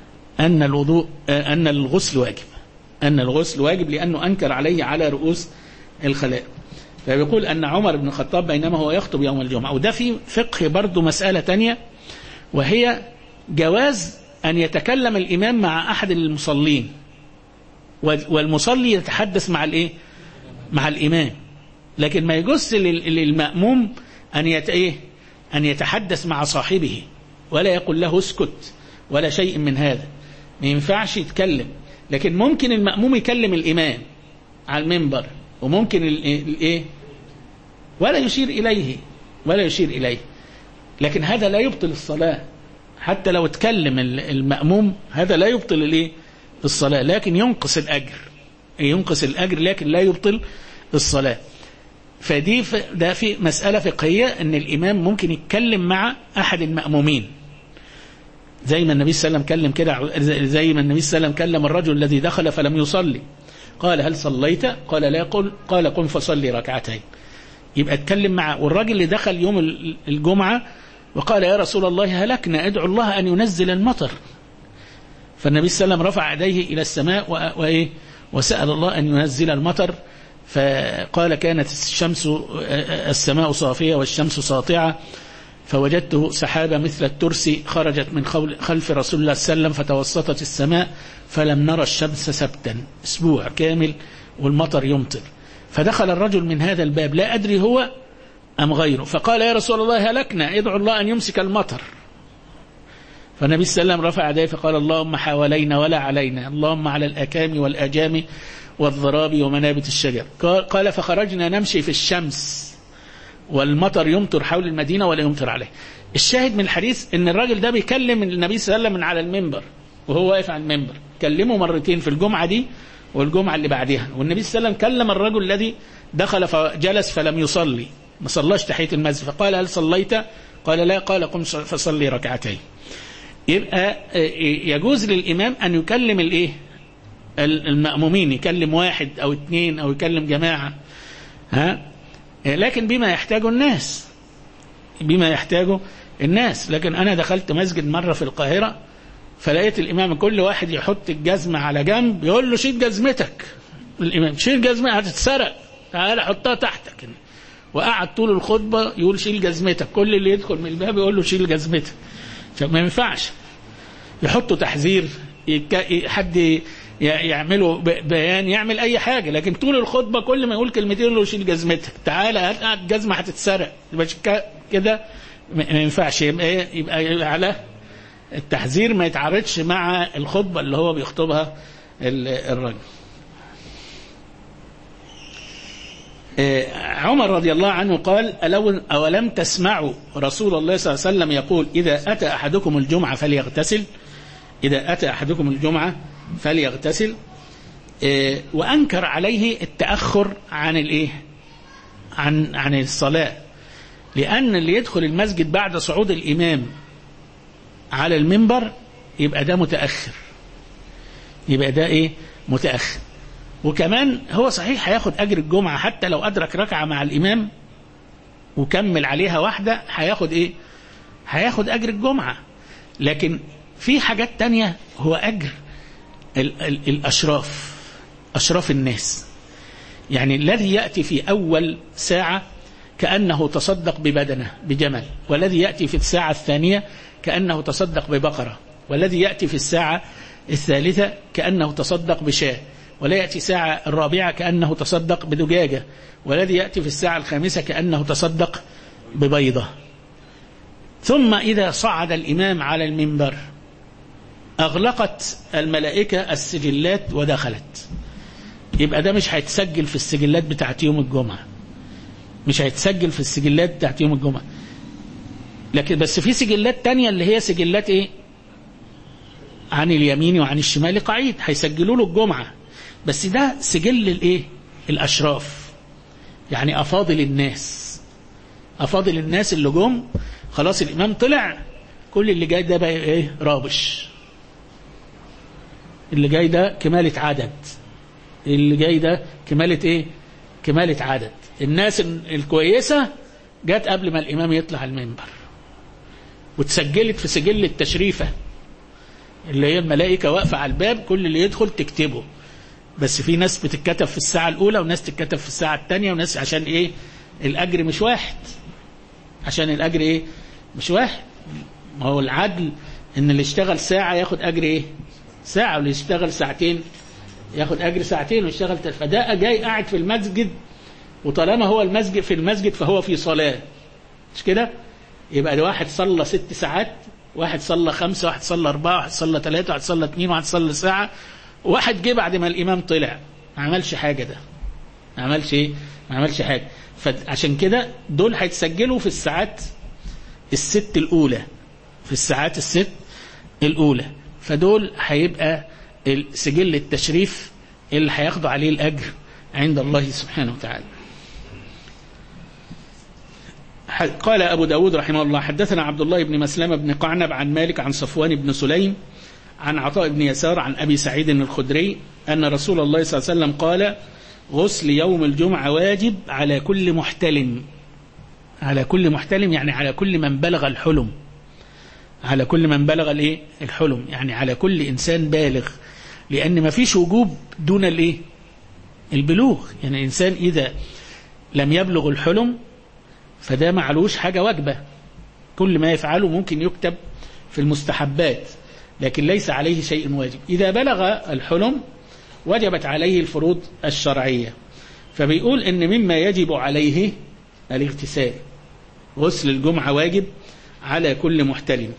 أن الغسل واجب، أن الغسل واجب لأنه أنكر عليه على رؤوس الخلائق. فبيقول أن عمر بن الخطاب بينما هو يخطب يوم الجمعة. وده في فقه برضو مسألة تانية، وهي جواز أن يتكلم الإمام مع أحد المصلين، والمصلي يتحدث مع الإيه؟ مع الإمام، لكن ما يجوز للمأموم أن يتحدث مع صاحبه ولا يقول له اسكت ولا شيء من هذا، ما ينفعش يتكلم. لكن ممكن المأموم يكلم الإمام على المنبر، وممكن ولا يشير إليه، لكن هذا لا يبطل الصلاة. حتى لو اتكلم المأموم هذا لا يبطل الصلاة، لكن ينقص الأجر، لكن لا يبطل الصلاة. ده في مسألة فقهية أن الإمام ممكن يتكلم مع أحد المأمومين، زي ما النبي صلى الله عليه وسلم كلم كده، زي ما النبي صلى الله عليه وسلم كلم الرجل الذي دخل فلم يصلي قال هل صليت؟ قال لا. قال قم فصلي ركعتين. يبقى اتكلم معه. والراجل اللي دخل يوم الجمعة وقال يا رسول الله هلكنا ادعو الله أن ينزل المطر، فالنبي صلى الله عليه وسلم رفع يديه إلى السماء وسأل الله أن ينزل المطر، فقال كانت السماء صافية والشمس ساطعة، فوجدته سحابة مثل الترس خرجت من خلف رسول الله صلى الله عليه وسلم فتوسطت السماء فلم نرى الشمس سبتا، أسبوع كامل والمطر يمطر. فدخل الرجل من هذا الباب لا أدري هو أم غيره، فقال يا رسول الله هلكنا ادعو الله أن يمسك المطر. فالنبي صلى الله عليه وسلم رفع يديه فقال اللهم حوالينا ولا علينا، اللهم على الأكام والأجام والضراب ومنابت الشجر. قال فخرجنا نمشي في الشمس والمطر يمطر حول المدينة ولا يمطر عليه. الشاهد من الحديث ان الراجل ده بيكلم النبي صلى الله عليه وسلم من على المنبر وهو واقف على المنبر، كلمه مرتين في الجمعة دي والجمعة اللي بعدها. والنبي صلى الله عليه وسلم كلم الرجل الذي دخل فجلس فلم يصلي، ما صلاش تحية المسجد، فقال هل صليت؟ قال لا. قال قم فصلي ركعتين. يبقى يجوز للإمام أن يكلم المأمومين، يكلم واحد أو اثنين أو يكلم جماعة، لكن بما يحتاجه الناس. لكن أنا دخلت مسجد مرة في القاهرة فلقيت الإمام كل واحد يحط الجزمة على جنب يقول له شيل جزمتك، الإمام شيل جزمتك هتتسرق تعالى حطها تحتك، وقعد طول الخطبة يقول شيل جزمتك، كل اللي يدخل من الباب يقول له شيل جزمتك. فما ينفعش يحطوا تحذير، حد يعملوا بيان، يعمل أي حاجة، لكن طول الخطبة كل ما يقول كلمتين يقول له شيل جزمتك تعالى الجزمة هتتسرق، كده ما ينفعش. يبقى على التحذير ما يتعارضش مع الخطبة اللي هو بيخطبها الرجل. عمر رضي الله عنه قال أولم تسمعوا رسول الله صلى الله عليه وسلم يقول إذا أتى أحدكم الجمعة فليغتسل، إذا أتى أحدكم الجمعة فليغتسل. وأنكر عليه التأخر عن الإيه عن الصلاة، لأن اللي يدخل المسجد بعد صعود الإمام على المنبر يبقى ده متأخر، يبقى ده إيه متأخر. وكمان هو صحيح هياخد أجر الجمعة حتى لو أدرك ركعة مع الإمام وكمل عليها واحدة، هياخد إيه هياخد أجر الجمعة. لكن في حاجات تانية هو أجر الأشراف، أشراف الناس. يعني الذي يأتي في أول ساعة كأنه تصدق ببدنه بجمل، والذي يأتي في الساعة الثانية كأنه تصدق ببقرة، والذي يأتي في الساعة الثالثة كأنه تصدق بشاة، ولا يأتي الساعة الرابعة كأنه تصدق بدجاجة، والذي يأتي في الساعة الخامسة كأنه تصدق ببيضة. ثم إذا صعد الإمام على المنبر أغلقت الملائكة السجلات ودخلت، يبقى ده مش هيتسجل في السجلات بتاعت يوم الجمعة، مش هيتسجل في السجلات بتاعت يوم الجمعة. لكن بس في سجلات تانية اللي هي سجلات ايه عن اليمين وعن الشمال قعيد، هيسجلوا له الجمعة، بس ده سجل الايه الأشراف، يعني أفاضل الناس، أفاضل الناس اللي جم خلاص الإمام طلع، كل اللي جاي ده بقى ايه رابش، اللي جاي ده كمالة عدد، اللي جاي ده كمالة ايه كمالة عدد. الناس الكويسة جات قبل ما الإمام يطلع المنبر وتسجلت في سجل التشريفة اللي هي الملائكة واقفة على الباب، كل اللي يدخل تكتبه. بس في ناس بتتكتب في الساعة الأولى وناس تتكتب في الساعة الثانية وناس، عشان ايه الأجر مش واحد، عشان الأجر ايه مش واحد. ما هو العدل ان اللي اشتغل ساعة ياخد أجر ايه ساعة، واللي اشتغل ساعتين ياخد أجر ساعتين، ويشتغل فده جاي قاعد في المسجد، وطالما هو المسجد في المسجد فهو في صلاة، مش كده؟ يبقى ده واحد صلى 6 ساعات، واحد صلى 5، واحد صلى 4، واحد صلى 3، واحد صلى 2، واحد صلى ساعة، وواحد جه بعد ما الإمام طلع ما عملش حاجة، ده ما عملش ايه ما عملش حاجة. فعشان كده دول هيتسجلوا في الساعات الست الأولى، في الساعات الست الأولى، فدول هيبقى سجل التشريف اللي هياخدوا عليه الأجر عند الله سبحانه وتعالى. قال أبو داود رحمه الله حدثنا عبد الله بن مسلمة بن قعنب عن مالك عن صفوان بن سليم عن عطاء بن يسار عن أبي سعيد الخدري أن رسول الله صلى الله عليه وسلم قال غسل يوم الجمعة واجب على كل محتلم، على كل محتلم يعني على كل من بلغ الحلم، على كل من بلغ الايه الحلم، يعني على كل إنسان بالغ، لأن ما فيش وجوب دون الايه البلوغ. يعني الإنسان إذا لم يبلغ الحلم فده معلوش حاجة واجبة، كل ما يفعله ممكن يكتب في المستحبات لكن ليس عليه شيء واجب. إذا بلغ الحلم وجبت عليه الفروض الشرعية، فبيقول إن مما يجب عليه الاغتسال، غسل الجمعة واجب على كل محتلم.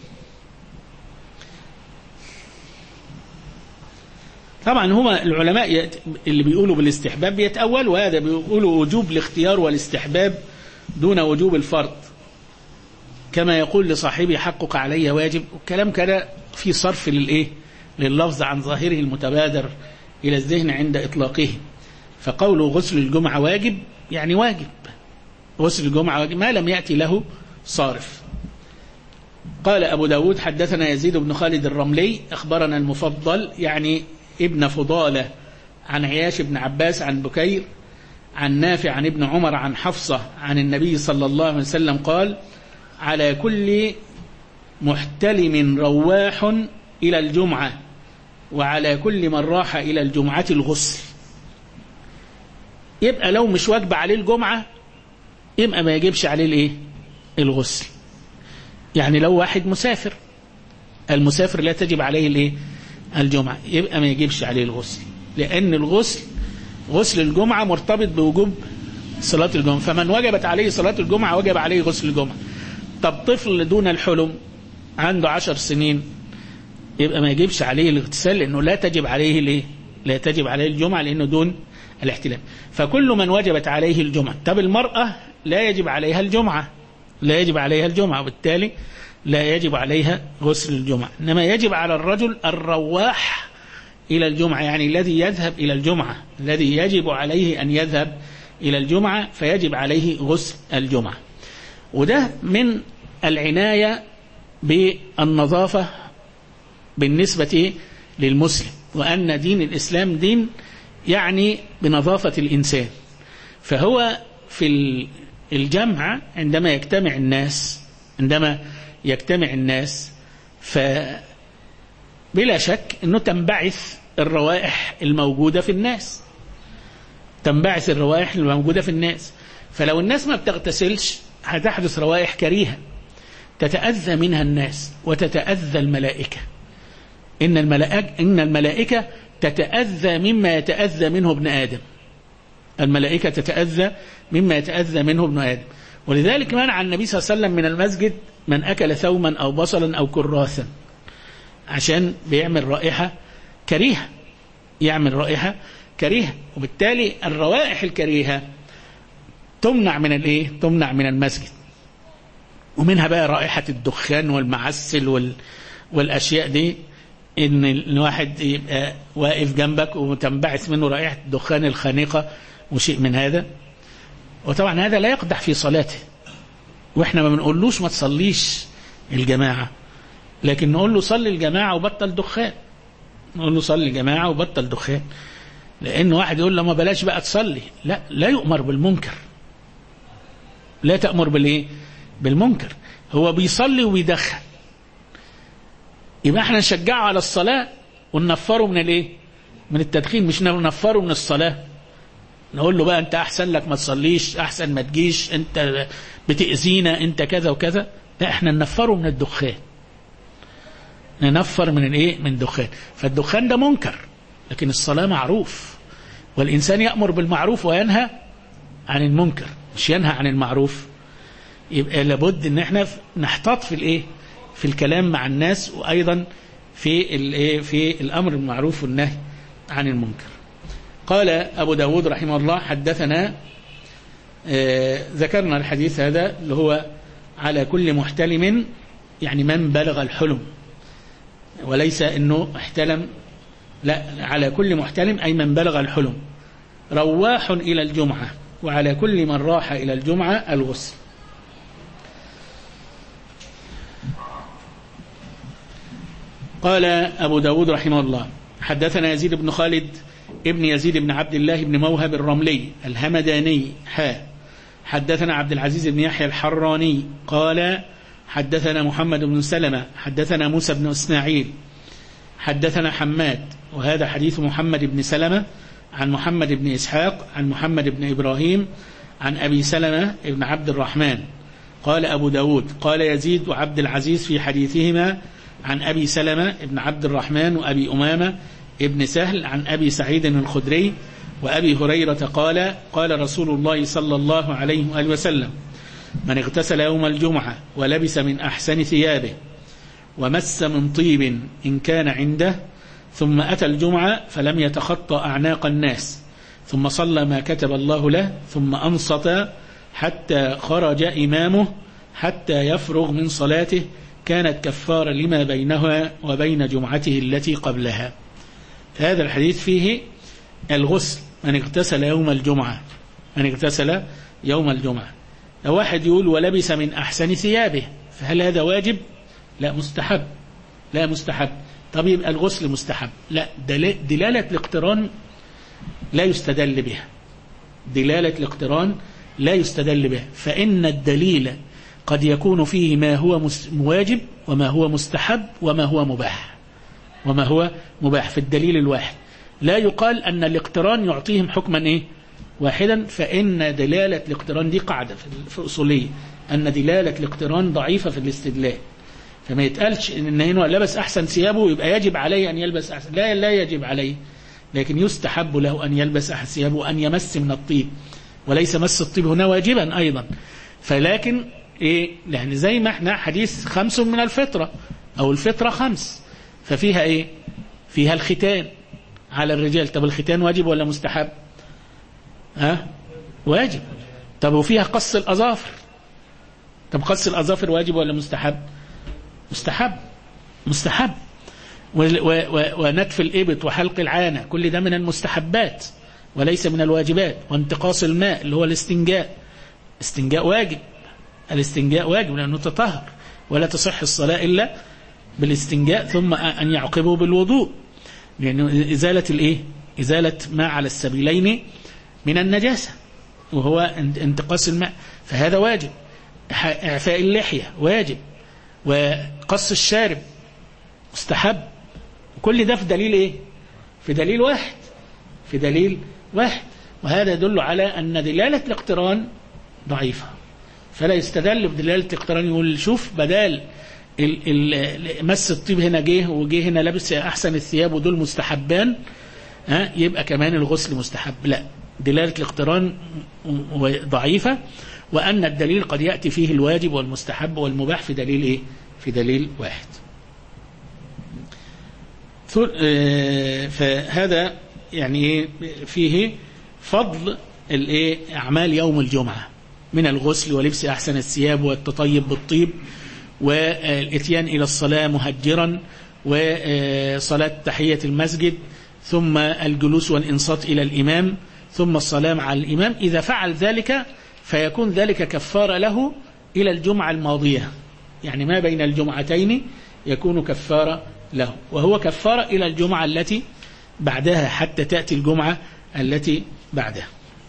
طبعا هما العلماء اللي بيقولوا بالاستحباب بيتأول، وهذا بيقولوا وجوب الاختيار والاستحباب دون وجوب الفرض، كما يقول لصاحبي حقك علي واجب، والكلام كده في صرف للإيه لللفظ عن ظاهره المتبادر إلى الذهن عند إطلاقه. فقوله غسل الجمعة واجب يعني واجب، غسل الجمعة واجب ما لم يأتي له صارف. قال أبو داود حدثنا يزيد بن خالد الرملي أخبرنا المفضل يعني ابن فضالة عن عياش بن عباس عن بكير عن نافع عن ابن عمر عن حفصة عن النبي صلى الله عليه وسلم قال على كل محتلم رواح إلى الجمعة وعلى كل من راح إلى الجمعة الغسل. يبقى لو مش واجب عليه الجمعة يبقى ما يجبش عليه الايه الغسل. يعني لو واحد مسافر، المسافر لا تجب عليه الايه الجمعة، يبقى ما يجبش عليه الغسل، لأن الغسل غسل الجمعة مرتبط بوجوب صلاة الجمعة، فمن وجبت عليه صلاة الجمعة وجب عليه غسل الجمعة. طب طفل دون الحلم عنده 10 سنين يبقى ما يجبش عليه الاغتسال، لأنه لا تجب عليه الايه لا تجب عليه الجمعة لأنه دون الاحتلام. فكل من وجبت عليه الجمعة. طب المرأة لا يجب عليها الجمعة، لا يجب عليها الجمعة، وبالتالي لا يجب عليها غسل الجمعة. إنما يجب على الرجل الرواح إلى الجمعة، يعني الذي يذهب إلى الجمعة، الذي يجب عليه أن يذهب إلى الجمعة فيجب عليه غسل الجمعة. وده من العناية بالنظافة بالنسبة للمسلم، وأن دين الإسلام دين يعني بنظافة الإنسان. فهو في الجمع عندما يجتمع الناس فبلا شك أنه تنبعث الروائح الموجودة في الناس، فلو الناس ما بتغتسلش هتحدث روائح كريهة تتأذى منها الناس وتتأذى الملائكة. إن الملائكة تتأذى مما يتأذى منه ابن آدم. الملائكة تتأذى مما يتأذى منه ابن آدم. ولذلك منع النبي صلى الله عليه وسلم من المسجد من أكل ثوما أو بصلا أو كراثا، عشان بيعمل رائحة كريهة، وبالتالي الروائح الكريهة تمنع من المسجد. ومنها بقى رائحة الدخان والمعسل والأشياء دي، إن الواحد يبقى واقف جنبك وتنبعث منه رائحة الدخان الخانقة وشيء من هذا. وطبعا هذا لا يقدح في صلاته، وإحنا ما بنقولوش ما تصليش الجماعة، لكن نقول له صلي الجماعة وبطل دخان. لأن واحد يقول له ما بلاش بقى تصلي، لا يؤمر بالمنكر، لا تأمر بالمنكر. هو بيصلي وبيدخن، يبقى احنا نشجعه على الصلاة وننفره من التدخين، مش ننفره من الصلاة. نقول له بقى انت احسن لك ما تصليش، احسن ما تجيش، انت بتأذينا، انت كذا وكذا. لا، احنا ننفره من الدخان، ننفر من الدخان. فالدخان ده منكر، لكن الصلاة معروف، والإنسان يأمر بالمعروف وينهى عن المنكر، مش ينهى عن المعروف. يبقى لابد ان احنا نحتاط في الكلام مع الناس، وأيضا في الأمر بالمعروف والنهي عن المنكر. قال أبو داود رحمه الله حدثنا، ذكرنا الحديث هذا اللي هو على كل محتلم، يعني من بلغ الحلم، وليس أنه احتلم، لا، على كل محتلم أي من بلغ الحلم، رواح إلى الجمعة، وعلى كل من راح إلى الجمعة الغسل. قال أبو داود رحمه الله حدثنا يزيد بن خالد ابن يزيد بن عبد الله بن موهب الرملي الهمداني حدثنا عبد العزيز بن يحيى الحراني قال حدثنا محمد بن سلمة حدثنا موسى بن إسماعيل حدثنا حماد، وهذا حديث محمد بن سلمة عن محمد بن إسحاق عن محمد بن إبراهيم عن أبي سلمة بن عبد الرحمن. قال أبو داود قال يزيد وعبد العزيز في حديثهما عن أبي سلمة بن عبد الرحمن وأبي أمامة ابن سهل عن أبي سعيد الخدري وأبي هريرة قال قال رسول الله صلى الله عليه وآله وسلم: من اغتسل يوم الجمعة ولبس من أحسن ثيابه ومس من طيب إن كان عنده، ثم أتى الجمعة فلم يتخطى أعناق الناس، ثم صلى ما كتب الله له، ثم أنصت حتى خرج إمامه حتى يفرغ من صلاته، كانت كفارة لما بينها وبين جمعته التي قبلها. هذا الحديث فيه الغسل من اغتسل يوم الجمعة. لو واحد يقول ولبس من أحسن ثيابه، فهل هذا واجب؟ لا، مستحب. طب يبقى الغسل مستحب؟ لا، دلالة الاقتران لا يستدل بها، فإن الدليل قد يكون فيه ما هو واجب وما هو مستحب وما هو مباح في الدليل الواحد. لا يقال أن الاقتران يعطيهم حكما واحدا، فإن دلالة الاقتران دي قاعدة في أصولية، أن دلالة الاقتران ضعيفة في الاستدلال. فما يتقالش إن هنا لبس أحسن ثيابه يبقى يجب عليه أن يلبس أحسن، لا يجب عليه، لكن يستحب له أن يلبس أحسن ثيابه وأن يمس من الطيب، وليس مس الطيب هنا واجبا أيضا. فلكن يعني زي ما احنا حديث 5 من الفطرة أو الفطرة 5، ففيها فيها الختان على الرجال. طب الختان واجب ولا مستحب؟ واجب. طب وفيها قص الأظافر، طب قص الأظافر واجب ولا مستحب؟ مستحب. ونتف الإبط وحلق العانة، كل ده من المستحبات وليس من الواجبات. وانتقاص الماء اللي هو الاستنجاء، استنجاء واجب، الاستنجاء واجب لأنه تطهر، ولا تصح الصلاة إلا بالاستنجاء ثم أن يعقبه بالوضوء، لأنه إزالة ما على السبيلين من النجاسة وهو انتقاص الماء، فهذا واجب. إعفاء اللحية واجب، وقص الشارب مستحب. كل ده في دليل في دليل واحد. وهذا يدل على أن دلالة الاقتران ضعيفة، فلا يستدل بدلالة الاقتران يقول شوف بدال مس الطيب هنا جه وجه هنا لابس أحسن الثياب ودول مستحبان يبقى كمان الغسل مستحب. لا، دلالة الاقتران ضعيفة، وأن الدليل قد يأتي فيه الواجب والمستحب والمباح في دليل في دليل واحد. فهذا يعني فيه فضل أعمال يوم الجمعة من الغسل ولبس أحسن الثياب والتطيب بالطيب والإتيان إلى الصلاة مهجرا وصلاة تحية المسجد ثم الجلوس والإنصات إلى الإمام ثم السلام على الإمام. إذا فعل ذلك فيكون ذلك كفارة له إلى الجمعة الماضية، يعني ما بين الجمعتين يكون كفارة له، وهو كفارة إلى الجمعة التي بعدها حتى تأتي الجمعة التي بعدها.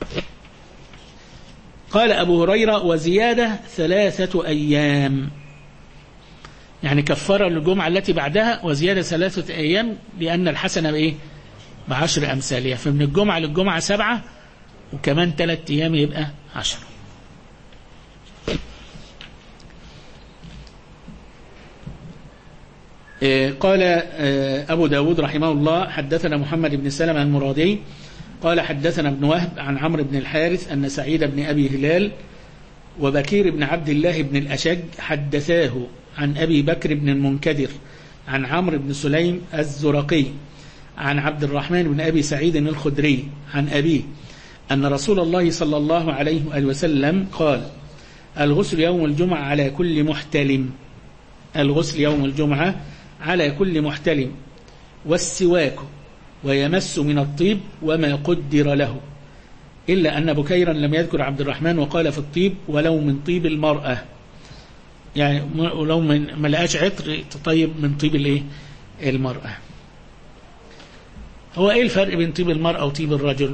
قال أبو هريرة وزيادة 3 أيام، يعني كفارة للجمعة التي بعدها وزيادة 3 أيام، لأن الحسنة ب10 أمثالها، فمن الجمعة للجمعة 7، وكمان 3 أيام يبقى 10. قال أبو داود رحمه الله حدثنا محمد بن سلمة المرادي قال حدثنا ابن وهب عن عمرو بن الحارث أن سعيد بن أبي هلال وبكير بن عبد الله بن الأشج حدثاه عن أبي بكر بن المنكدر عن عمرو بن سليم الزرقي عن عبد الرحمن بن أبي سعيد الخدري عن أبيه أن رسول الله صلى الله عليه وسلم قال الغسل يوم الجمعة على كل محتلم، الغسل يوم الجمعة على كل محتلم، والسواك ويمس من الطيب وما قدر له، إلا أن بكيرا لم يذكر عبد الرحمن وقال في الطيب ولو من طيب المرأة، يعني ولو ما لقاش عطر تطيب من طيب المرأة. هو إيه الفرق بين طيب المرأة وطيب الرجل؟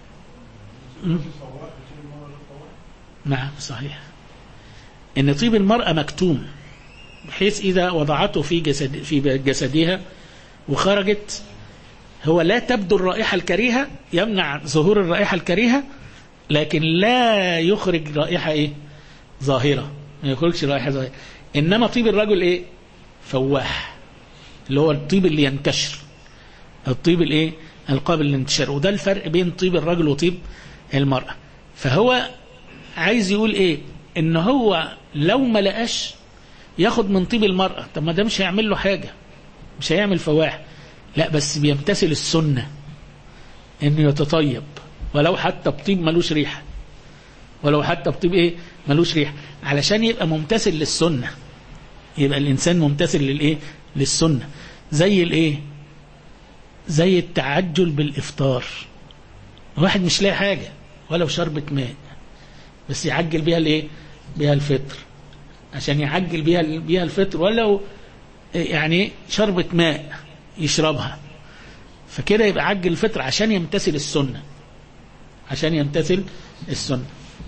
نعم صحيح، إن طيب المرأة مكتوم، بحيث إذا وضعته في جسدها وخرجت هو لا تبدو الرائحة الكريهة، يمنع ظهور الرائحة الكريهة، لكن لا يخرج رائحة ظاهرة، ما يخرجش رائحة ظاهرة. إنما طيب الرجل فواح، اللي هو الطيب اللي ينتشر، الطيب القابل للانتشار، وده الفرق بين طيب الرجل وطيب المرأة. فهو عايز يقول إن هو لو ما لقاش ياخد من طيب المرأة، طب ما ده مش هيعمل له حاجة، مش هيعمل فواح، لا بس بيمتثل السنة انه يتطيب ولو حتى بطيب ملوش ريحة، ولو حتى بطيب ملوش ريحة، علشان يبقى ممتثل للسنة، يبقى الإنسان ممتثل للسنة. زي زي التعجل بالإفطار، واحد مش لاقي حاجة ولو شربة ماء بس يعجل بيها بيها الفطر، عشان يعجل بيها الفطر، ولو يعني شربة ماء يشربها، فكده يبقى عجل الفطر عشان يمتثل السنة، عشان يمتثل السنة.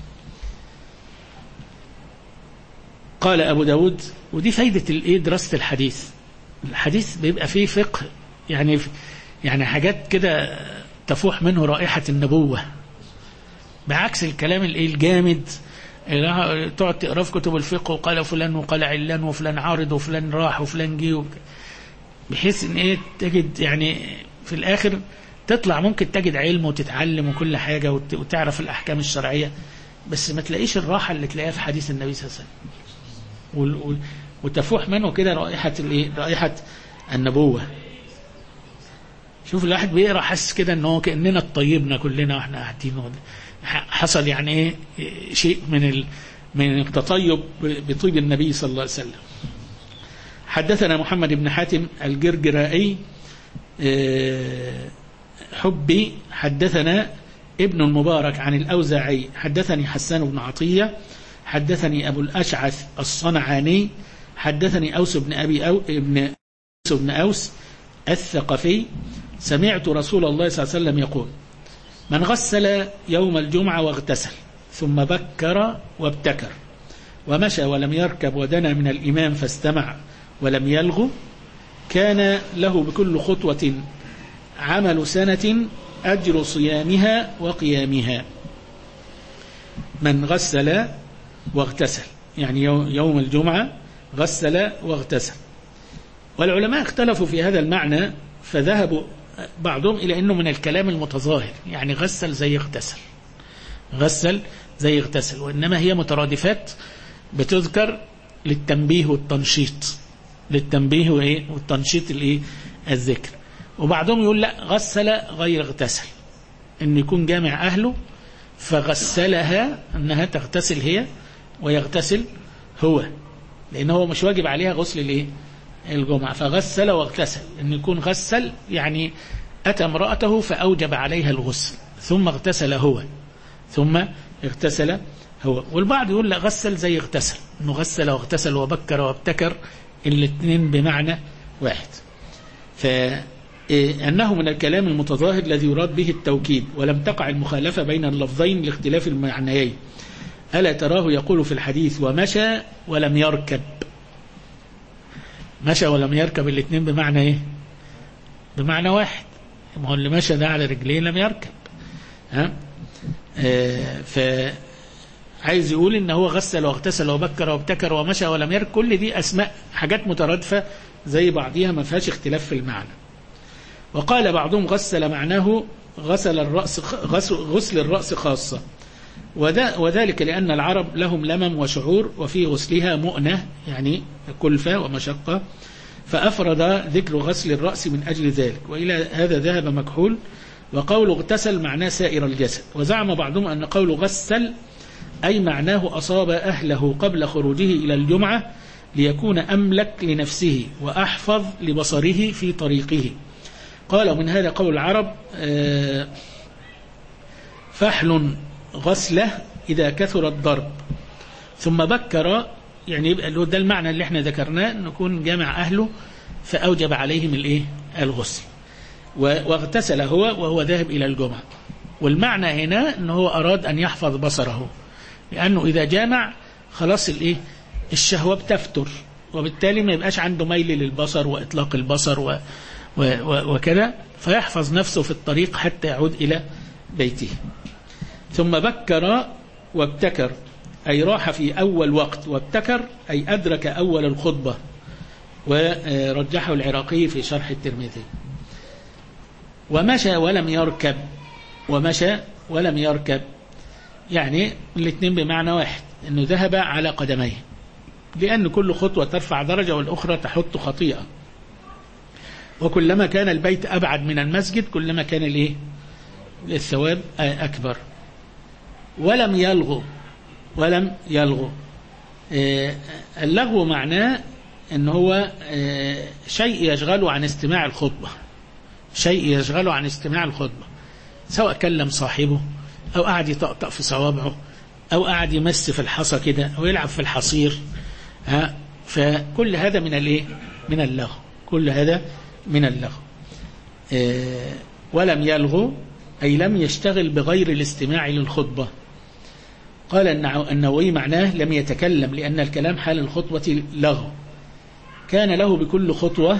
قال أبو داود، ودي فايدة دراسة الحديث. الحديث بيبقى فيه فقه، يعني حاجات كده تفوح منه رائحة النبوة، بعكس الكلام الجامد تقعد تقرا في كتب الفقه وقال فلان وقال علان وفلان عارض وفلان راح وفلان جه، بحيث ان تجد يعني في الاخر تطلع ممكن تجد علم وتتعلم وكل حاجة وتعرف الاحكام الشرعية، بس ما تلاقيش الراحة اللي تلاقيها في حديث النبي صلى الله عليه وسلم، وتفوح منه كده رائحة النبوة. شوف الواحد بيقرا حس كده ان هو كاننا اتطيبنا كلنا واحنا قاعدين، حصل يعني شيء من التطيب بطيب النبي صلى الله عليه وسلم. حدثنا محمد بن حاتم الجرجرائي حبي حدثنا ابن المبارك عن الأوزاعي حدثني حسان بن عطية حدثني أبو الأشعث الصنعاني حدثني أوس بن أوس الثقفي سمعت رسول الله صلى الله عليه وسلم يقول: من غسل يوم الجمعة واغتسل ثم بكر وابتكر ومشى ولم يركب ودنا من الإمام فاستمع ولم يلغ كان له بكل خطوة عمل سنة أجر صيامها وقيامها. من غسل واغتسل يعني يوم الجمعة غسل واغتسل. والعلماء اختلفوا في هذا المعنى، فذهبوا بعضهم إلى أنه من الكلام المتظاهر، يعني غسل زي اغتسل، غسل زي اغتسل، وإنما هي مترادفات بتذكر للتنبيه والتنشيط، للتنبيه والتنشيط الذكر. وبعضهم يقول لا، غسل غير اغتسل، أن يكون جامع أهله فغسلها أنها تغتسل هي ويغتسل هو، لأنه مش واجب عليها غسل الجمعة، فغسل واغتسل. أن يكون غسل يعني أتى امرأته فأوجب عليها الغسل ثم اغتسل هو، ثم اغتسل هو. والبعض يقول لا، غسل زي اغتسل، أنه غسل واغتسل وبكر وابتكر، الاثنين بمعنى واحد. فأنه من الكلام المتظاهر الذي يراد به التوكيد، ولم تقع المخالفة بين اللفظين لاختلاف المعنيين. ألا تراه يقول في الحديث: ومشى ولم يركب. مشى ولم يركب، الاثنين بمعنى ايه؟ بمعنى واحد. ما هو اللي مشى ده على رجليه لم يركب. فعايز يقول ان هو غسل واغتسل وبكر وابتكر ومشى ولم يركب، كل دي اسماء حاجات مترادفة زي بعضيها، ما فيهاش اختلاف في المعنى. وقال بعضهم: غسل معناه غسل الرأس خاصة، وذلك لأن العرب لهم لمم وشعور، وفي غسلها مؤنة يعني كلفة ومشقة، فأفرد ذكر غسل الرأس من أجل ذلك. وإلى هذا ذهب مكحول. وقول اغتسل معناه سائر الجسد. وزعم بعضهم أن قول غسل أي معناه أصاب أهله قبل خروجه إلى الجمعة ليكون أملك لنفسه وأحفظ لبصره في طريقه. قال من هذا قول العرب: فحل غسله إذا كثر الضرب. ثم بكر يعني يبقى ده المعنى اللي احنا ذكرناه، نكون جامع أهله فأوجب عليهم الغسل. واغتسل هو وهو ذاهب إلى الجمعة. والمعنى هنا أنه هو أراد أن يحفظ بصره، لأنه إذا جامع خلاص الشهوة بتفتر، وبالتالي ما يبقاش عنده ميل للبصر وإطلاق البصر وكذا، فيحفظ نفسه في الطريق حتى يعود إلى بيته. ثم بكر وابتكر أي راح في أول وقت، وابتكر أي أدرك أول الخطبة، ورجحه العراقي في شرح الترمذي. ومشى ولم يركب، ومشى ولم يركب يعني الاثنين بمعنى واحد، أنه ذهب على قدميه، لأن كل خطوة ترفع درجة والأخرى تحط خطيئة، وكلما كان البيت أبعد من المسجد كلما كان الثواب أكبر. ولم يلغو اللغو معناه أنه هو شيء يشغله عن استماع الخطبة، شيء يشغله عن استماع الخطبة، سواء كلم صاحبه أو قاعد يطقطق في صوابعه أو قاعد يمس في الحصى كده أو يلعب في الحصير. فكل هذا من اللغو، كل هذا من اللغو. ولم يلغو أي لم يشتغل بغير الاستماع للخطبة. قال النووي معناه لم يتكلم، لأن الكلام حال الخطبة لغو. كان له بكل خطوة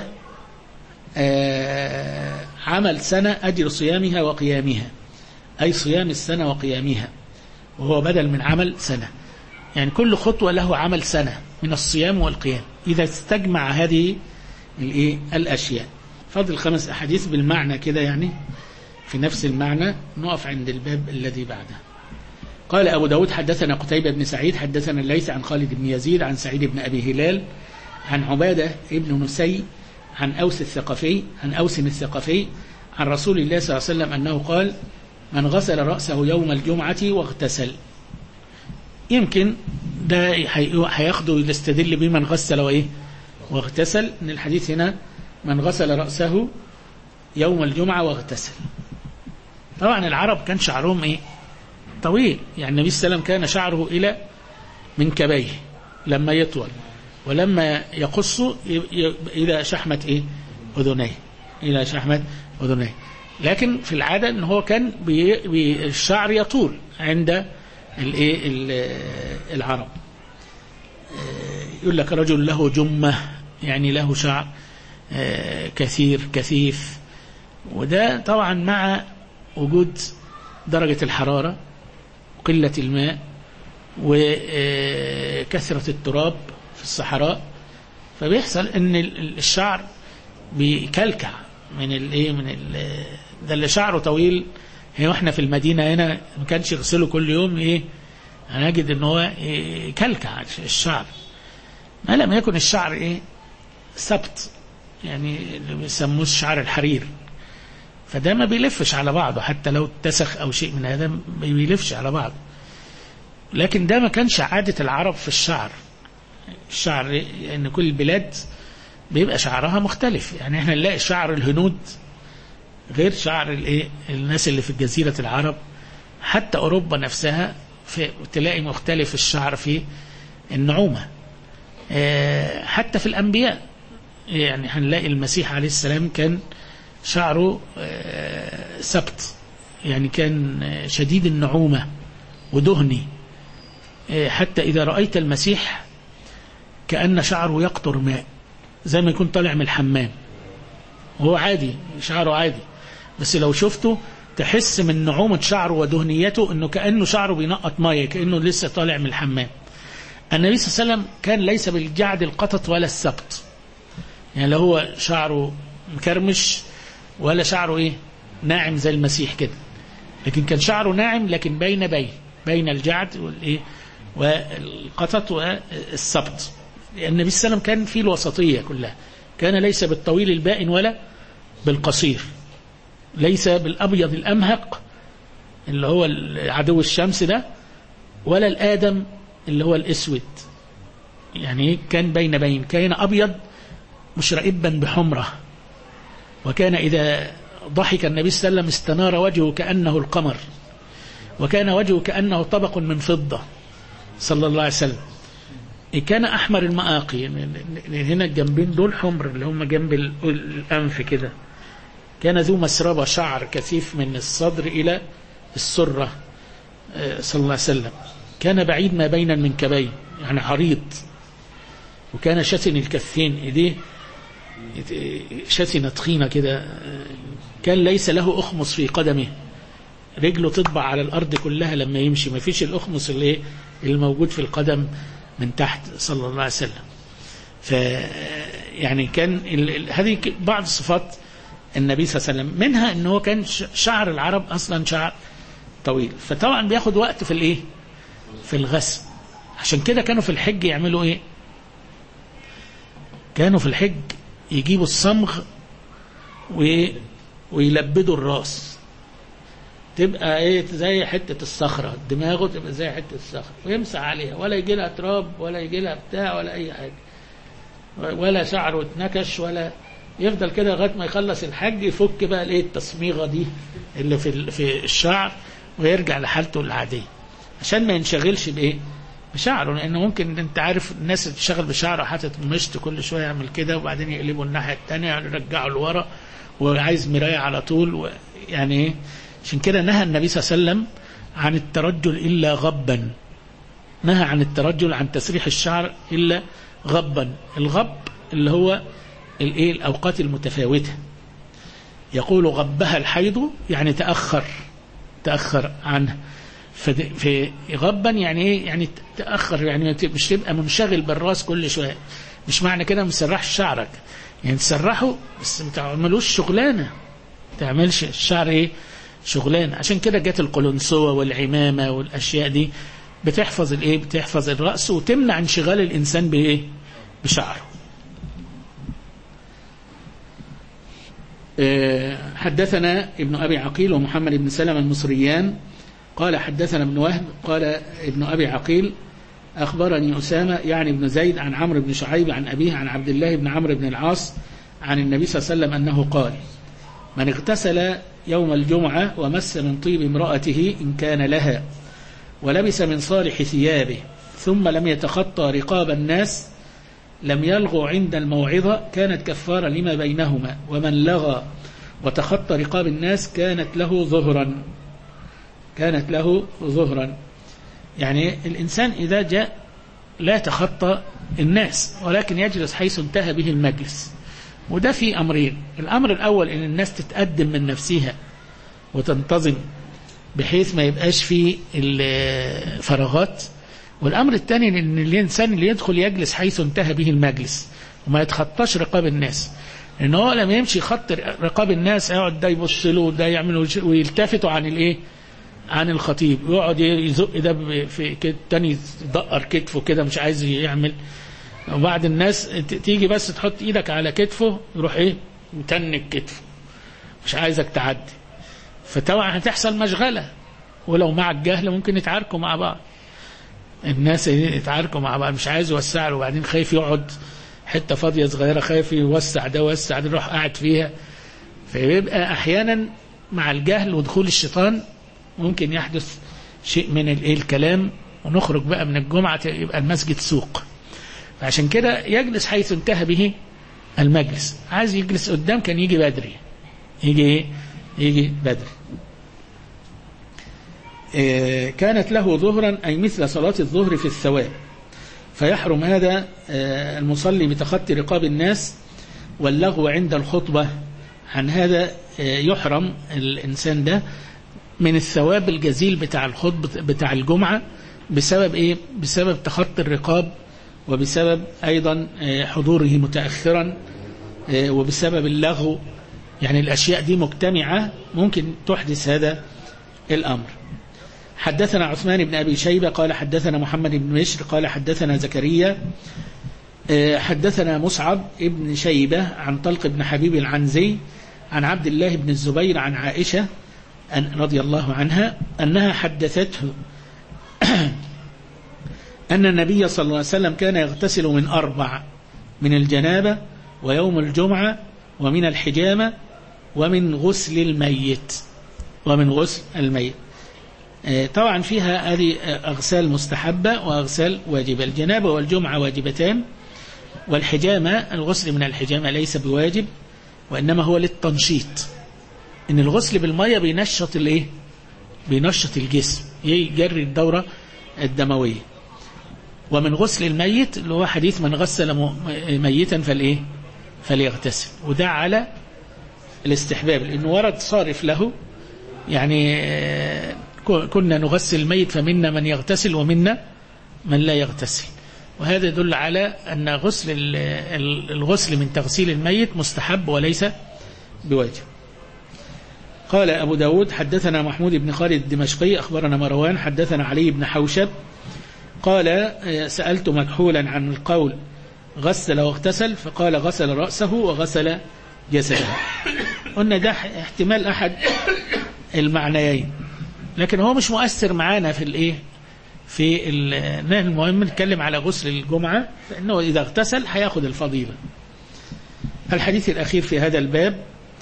عمل سنة أجر صيامها وقيامها، أي صيام السنة وقيامها، وهو بدل من عمل سنة، يعني كل خطوة له عمل سنة من الصيام والقيام إذا استجمع هذه الأشياء. فضل 5 أحاديث بالمعنى كده، يعني في نفس المعنى. نقف عند الباب الذي بعده. قال أبو داود: حدثنا قتيبة بن سعيد حدثنا الليث عن خالد بن يزيد عن سعيد بن أبي هلال عن عبادة ابن نسي عن أوس الثقفي عن رسول الله صلى الله عليه وسلم أنه قال: من غسل رأسه يوم الجمعة واغتسل. يمكن ده هياخده يستدل بمن غسل واغتسل، ان الحديث هنا من غسل رأسه يوم الجمعة واغتسل. طبعا العرب كان شعرهم ايه طويل، يعني النبي صلى الله عليه وسلم كان شعره الى منكبيه لما يطول، ولما يقص الى شحمة ايه اذنيه، الى شحمة اذنيه. لكن في العادة ان هو كان الشعر يطول عند العرب. يقول لك رجل له جمة، يعني له شعر كثير كثيف. وده طبعا مع وجود درجة الحرارة وقلة الماء وكثرة التراب في الصحراء، فبيحصل ان الشعر بيكلكع ده اللي شعره طويل. واحنا في المدينة هنا ما كانش يغسله كل يوم هنجد ان هو يكلكع الشعر، ما لم يكن الشعر ثبت، يعني اللي بيسموه الشعر الحرير، فده ما بيلفش على بعضه، حتى لو اتسخ او شيء من هذا ما بيلفش على بعضه. لكن ده ما كانش عادة العرب في الشعر ان كل البلاد بيبقى شعرها مختلف. يعني احنا نلاقي شعر الهنود غير شعر الناس اللي في جزيرة العرب، حتى أوروبا نفسها تلاقي مختلف الشعر في النعومة. حتى في الأنبياء، يعني هنلاقي المسيح عليه السلام كان شعره سبط، يعني كان شديد النعومة ودهني، حتى إذا رأيت المسيح كأن شعره يقطر ماء، زي ما يكون طالع من الحمام. هو عادي، شعره عادي، بس لو شفته تحس من نعومة شعره ودهنيته انه كأنه شعره بينقط مية، كأنه لسه طالع من الحمام. النبي صلى الله عليه وسلم كان ليس بالجعد القطط ولا السبط، يعني لا هو شعره مكرمش ولا شعره ناعم زي المسيح كده، لكن كان شعره ناعم، لكن بين الجعد والقطط والسبط. لأن النبي صلى الله عليه وسلم كان فيه الوسطية كلها، كان ليس بالطويل البائن ولا بالقصير، ليس بالأبيض الأمهق اللي هو عدو الشمس ده، ولا الآدم اللي هو الأسود، يعني كان بين، كان أبيض مشرئبا بحمرة. وكان إذا ضحك النبي صلى الله عليه وسلم استنار وجهه كأنه القمر، وكان وجهه كأنه طبق من فضة صلى الله عليه وسلم. كان أحمر المآقي، هنا الجنبين دول حمر اللي هم جنب الأنف كده. كان ذو مسربة، شعر كثيف من الصدر إلى السرة صلى الله عليه وسلم. كان بعيد ما بين المنكبين، يعني عريض. وكان شتن الكفين، إيديه شتنة تخينة كده. كان ليس له أخمص في قدمه، رجله تطبع على الأرض كلها لما يمشي، ما فيش الأخمص اللي الموجود في القدم من تحت صلى الله عليه وسلم. يعني كان هذه بعض صفات النبي صلى الله عليه وسلم، منها أنه كان شعر العرب أصلا شعر طويل، فطبعا بياخد وقت في الغسل. عشان كده كانوا في الحج يعملوا كانوا في الحج يجيبوا الصمغ ويلبدوا الراس، تبقى زي حتة الصخرة، دماغه تبقى زي حتة الصخرة، ويمسح عليها، ولا يجي لها تراب ولا يجي لها بتاع ولا أي حاجة، ولا شعره اتنكش، ولا يفضل كده لغاية ما يخلص الحج، يفك بقى التصميغة دي اللي في الشعر، ويرجع لحالته العادية، عشان ما ينشغلش بشعره. لأنه ممكن انت عارف الناس اللي تشتغل بشعره حاطط مشط كل شوية يعمل كده، وبعدين يقلبوا الناحية التانية يرجعوا لورا، وعايز مراية على طول، يعني عشان كده نهى النبي صلى الله عليه وسلم عن الترجل إلا غبا، نهى عن الترجل، عن تسريح الشعر إلا غبا. الغب اللي هو الأوقات المتفاوتة، يقول غبها الحيض، يعني تأخر عنه. في غبا يعني تأخر، يعني مش تبقى منشغل بالراس كل شوية. مش معنى كده مسرح شعرك، يعني تسرحه بس ما تعملوش شغلانة، تعملش الشعر شغلانة. عشان كده جت القلنسوة والعمامة والأشياء دي بتحفظ الرأس وتمنع انشغال الإنسان بشعره. حدثنا ابن أبي عقيل ومحمد بن سلمة المصريان قال حدثنا ابن وهب قال ابن أبي عقيل أخبرني أسامة يعني بن زيد عن عمرو بن شعيب عن أبيه عن عبد الله بن عمرو بن العاص عن النبي صلى الله عليه وسلم أنه قال: من اغتسل يوم الجمعة ومس من طيب امرأته إن كان لها ولبس من صالح ثيابه ثم لم يتخطى رقاب الناس لم يلغوا عند الموعظة كانت كفارة لما بينهما، ومن لغى وتخطى رقاب الناس كانت له ظهرا. يعني الإنسان إذا جاء لا يتخطى الناس ولكن يجلس حيث انتهى به المجلس، وده في أمرين. الأمر الأول إن الناس تتقدم من نفسها وتنتظم بحيث ما يبقاش فيه الفراغات، والأمر الثاني إن الإنسان اللي يدخل يجلس حيث انتهى به المجلس وما يتخطاش رقاب الناس، لأن هو لما يمشي خط رقاب الناس يقعد ده يبص له وده يعمل ويلتفتوا عن الخطيب، ويقعد يزق ده في كده، تاني يدقر كتفه كده مش عايز يعمل، وبعد الناس تيجي بس تحط ايدك على كتفه يروح متنك كتفه مش عايزك تعدي، فطبعا هتحصل مشغلة، ولو مع الجهل ممكن يتعاركوا مع بعض، الناس يتعاركوا مع بعض، مش عايز يوسع له وبعدين خايف يقعد حتة فاضية صغيرة، خايف يوسع ده ويوسع ده يروح قاعد فيها، فيبقى أحيانا مع الجهل ودخول الشيطان ممكن يحدث شيء من الكلام، ونخرج بقى من الجمعة يبقى المسجد سوق. فعشان كده يجلس حيث انتهى به المجلس، عايز يجلس قدام كان يجي بدري، يجي بدري. كانت له ظهرا أي مثل صلاة الظهر في الثواب، فيحرم هذا المصلي بتخطي رقاب الناس واللغو عند الخطبة، عن هذا يحرم الإنسان ده من الثواب الجزيل بتاع الخطبة بتاع الجمعة بسبب بسبب تخطي الرقاب، وبسبب أيضا حضوره متأخرا، وبسبب اللغو. يعني الأشياء دي مجتمعة ممكن تحدث هذا الأمر. حدثنا عثمان بن أبي شيبة قال حدثنا محمد بن بشر قال حدثنا زكريا حدثنا مصعب بن شيبة عن طلق بن حبيب العنزي عن عبد الله بن الزبير عن عائشة رضي الله عنها أنها حدثته أن النبي صلى الله عليه وسلم كان يغتسل من 4: من الجنابة ويوم الجمعة ومن الحجامة ومن غسل الميت. طبعا فيها هذه أغسال مستحبة وأغسال واجبة. الجنابة والجمعة واجبتان، والحجامة الغسل من الحجامة ليس بواجب وإنما هو للتنشيط، إن الغسل بالمية بينشط الجسم، يجري الدورة الدموية. ومن غسل الميت اللي هو حديث من غسل ميتا فليغتسل، وده على الاستحباب لأنه ورد صارف له، يعني كنا نغسل الميت فمنا من يغتسل ومنا من لا يغتسل، وهذا يدل على أن الغسل من تغسيل الميت مستحب وليس بواجب. قال أبو داود حدثنا محمود بن خالد الدمشقي أخبرنا مروان حدثنا علي بن حوشب قال سألت مكحولا عن القول غسل واغتسل، فقال غسل رأسه وغسل جسده. قلنا ده احتمال أحد المعنيين، لكن هو مش مؤثر معانا في المهم نتكلم على غسل الجمعة، فإنه إذا اغتسل هياخد الفضيلة. الحديث الأخير في هذا الباب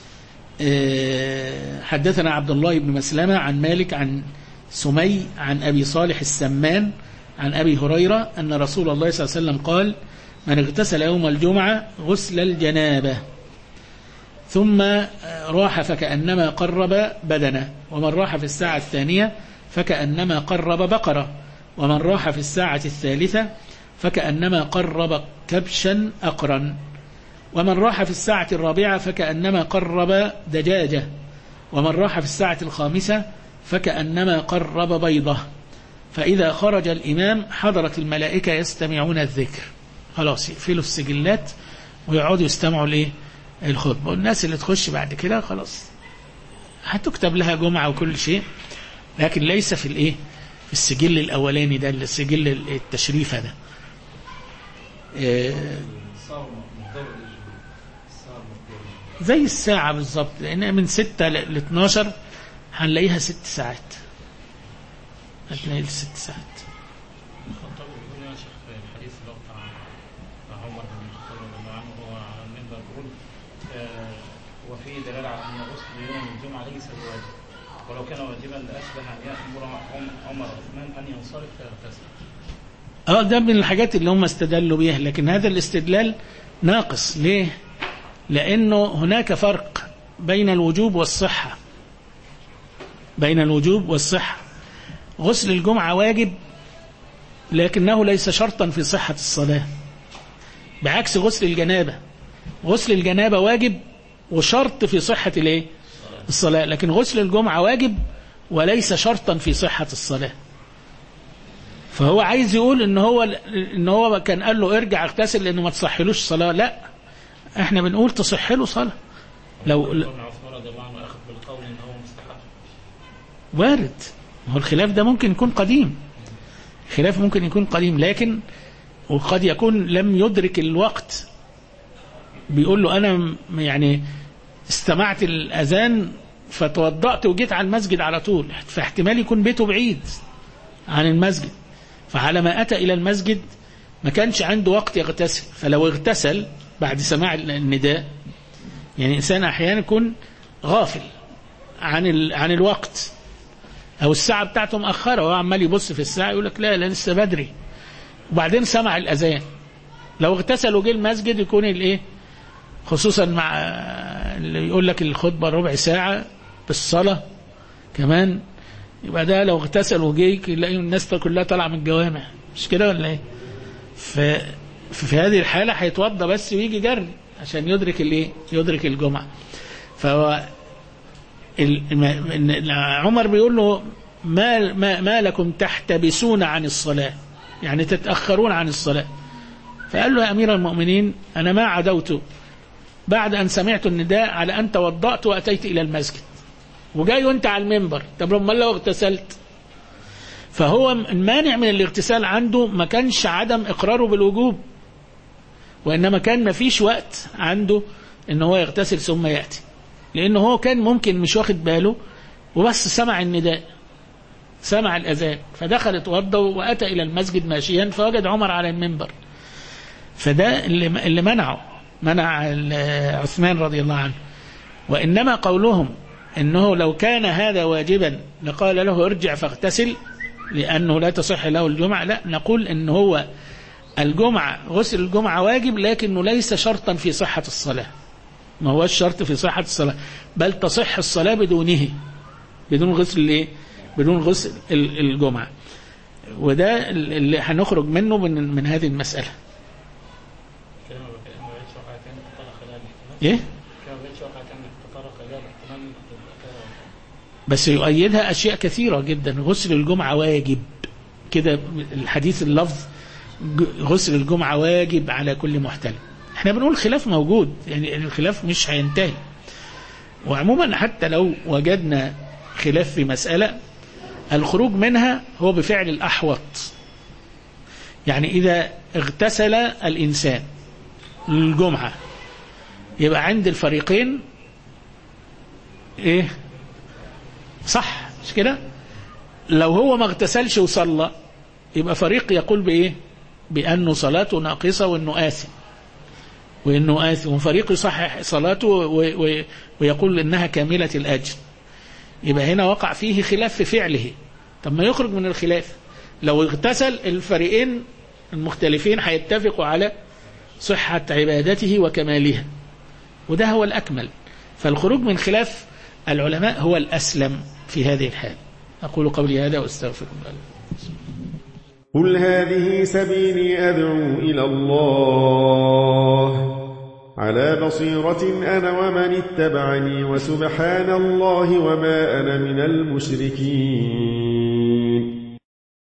حدثنا عبد الله بن مسلمة عن مالك عن سمي عن أبي صالح السمان عن أبي هريرة أن رسول الله صلى الله عليه وسلم قال: من اغتسل يوم الجمعة غسل الجنابة ثم راح فكأنما قرب بدنه، ومن راح في الساعة الثانية فكأنما قرب بقرة، ومن راح في الساعة الثالثة فكأنما قرب كبشا أقرا، ومن راح في الساعة الرابعة فكأنما قرب دجاجة، ومن راح في الساعة الخامسة فكأنما قرب بيضة. فإذا خرج الإمام حضرت الملائكة يستمعون الذكر، خلاص يقفلوا السجلات ويقعدوا يستمعوا الخطبة، والناس اللي تخش بعد كده خلاص هتكتب لها جمعة وكل شيء، لكن ليس في السجل الأولاني ده، السجل التشريف ده. زي الساعة بالضبط، لأن من 6 ل 12 هنلاقيها 6 ساعات، هتلاقي 6 ساعات. يقول وفيه دلالة على أن غسل يوم الجمعة ليس بواجب، ولو كان واجبا لأشبه أن يأمر عمر عثمان أن ينصرف فيغتسل. ده من الحاجات اللي هم استدلوا بيها، لكن هذا الاستدلال ناقص. ليه؟ لأنه هناك فرق بين الوجوب والصحة. بين الوجوب والصحة. غسل الجمعة واجب لكنه ليس شرطا في صحة الصلاة، بعكس غسل الجنابة. غسل الجنابة واجب وشرط في صحة الصلاة، لكن غسل الجمعة واجب وليس شرطا في صحة الصلاة. فهو عايز يقول ان هو كان قال له ارجع اغتسل لانه ما تصحلوش صلاة. لا، احنا بنقول تصح له صلاة. لو وارد، هو الخلاف ده ممكن يكون قديم، خلاف ممكن يكون قديم، لكن وقد يكون لم يدرك الوقت. بيقول له انا يعني استمعت الأذان فتوضأت وجيت على المسجد على طول، فاحتمال يكون بيته بعيد عن المسجد، فعلى ما أتى إلى المسجد ما كانش عنده وقت يغتسل. فلو اغتسل بعد سماع النداء، يعني إنسان أحيانا يكون غافل عن الوقت، أو الساعة بتاعته مأخرة وهو عمال يبص في الساعة يقول لك لا لسه بدري، وبعدين سمع الأذان. لو اغتسل وجه المسجد يكون خصوصا مع اللي يقول لك الخطبة ربع ساعة بالصلاة كمان، يبقى ده لو اغتسل وجيك يلاقي الناس كلها طالعة من الجوامع، مش كده ولا ايه؟ في هذه الحالة هيتوضى بس ويجي جري عشان يدرك الجمعة. فهو عمر بيقول له ما لكم تحتبسون عن الصلاة، يعني تتأخرون عن الصلاة. فقال له يا أمير المؤمنين أنا ما عدوت بعد أن سمعت النداء على أن توضأت وأتيت إلى المسجد، وجاي وانت على المنبر، طب لما لو اغتسلت. فهو المانع من الاغتسال عنده ما كانش عدم إقراره بالوجوب، وإنما كان ما فيش وقت عنده إن هو يغتسل ثم يأتي، لأنه هو كان ممكن مش واخد باله وبس سمع النداء، سمع الأذان، فدخل اتوضى وأتى إلى المسجد ماشيا فوجد عمر على المنبر. فده اللي منع عثمان رضي الله عنه. وإنما قولهم إنه لو كان هذا واجبا لقال له ارجع فاغتسل لأنه لا تصح له الجمعة، لا، نقول إن هو غسل الجمعة واجب لكنه ليس شرطا في صحة الصلاة، ما هو الشرط في صحة الصلاة، بل تصح الصلاة بدونه، بدون غسل الجمعة. وده اللي هنخرج منه من هذه المسألة. ايه بس يؤيدها أشياء كثيرة جدا. غسل الجمعة واجب كده، الحديث اللفظ غسل الجمعة واجب على كل محتلم. احنا بنقول خلاف موجود، يعني الخلاف مش هينتهي. وعموما حتى لو وجدنا خلاف في مسألة، الخروج منها هو بفعل الأحوط. يعني إذا اغتسل الإنسان للجمعة يبقى عند الفريقين ايه صح، مش كده؟ لو هو ما اغتسلش وصلى يبقى فريق يقول بايه؟ بأنه صلاته ناقصة وانه آثم، وفريق يصحح صلاته ويقول انها كاملة الأجر. يبقى هنا وقع فيه خلاف في فعله. طب ما يخرج من الخلاف، لو اغتسل الفريقين المختلفين هيتفقوا على صحة عبادته وكمالها، وده هو الأكمل. فالخروج من خلاف العلماء هو الأسلم في هذه الحال. أقول قولي هذا وأستغفر الله. قل هذه سبيلي أدعو إلى الله على بصيرة أنا ومن اتبعني، وسبحان الله وما أنا من المشركين.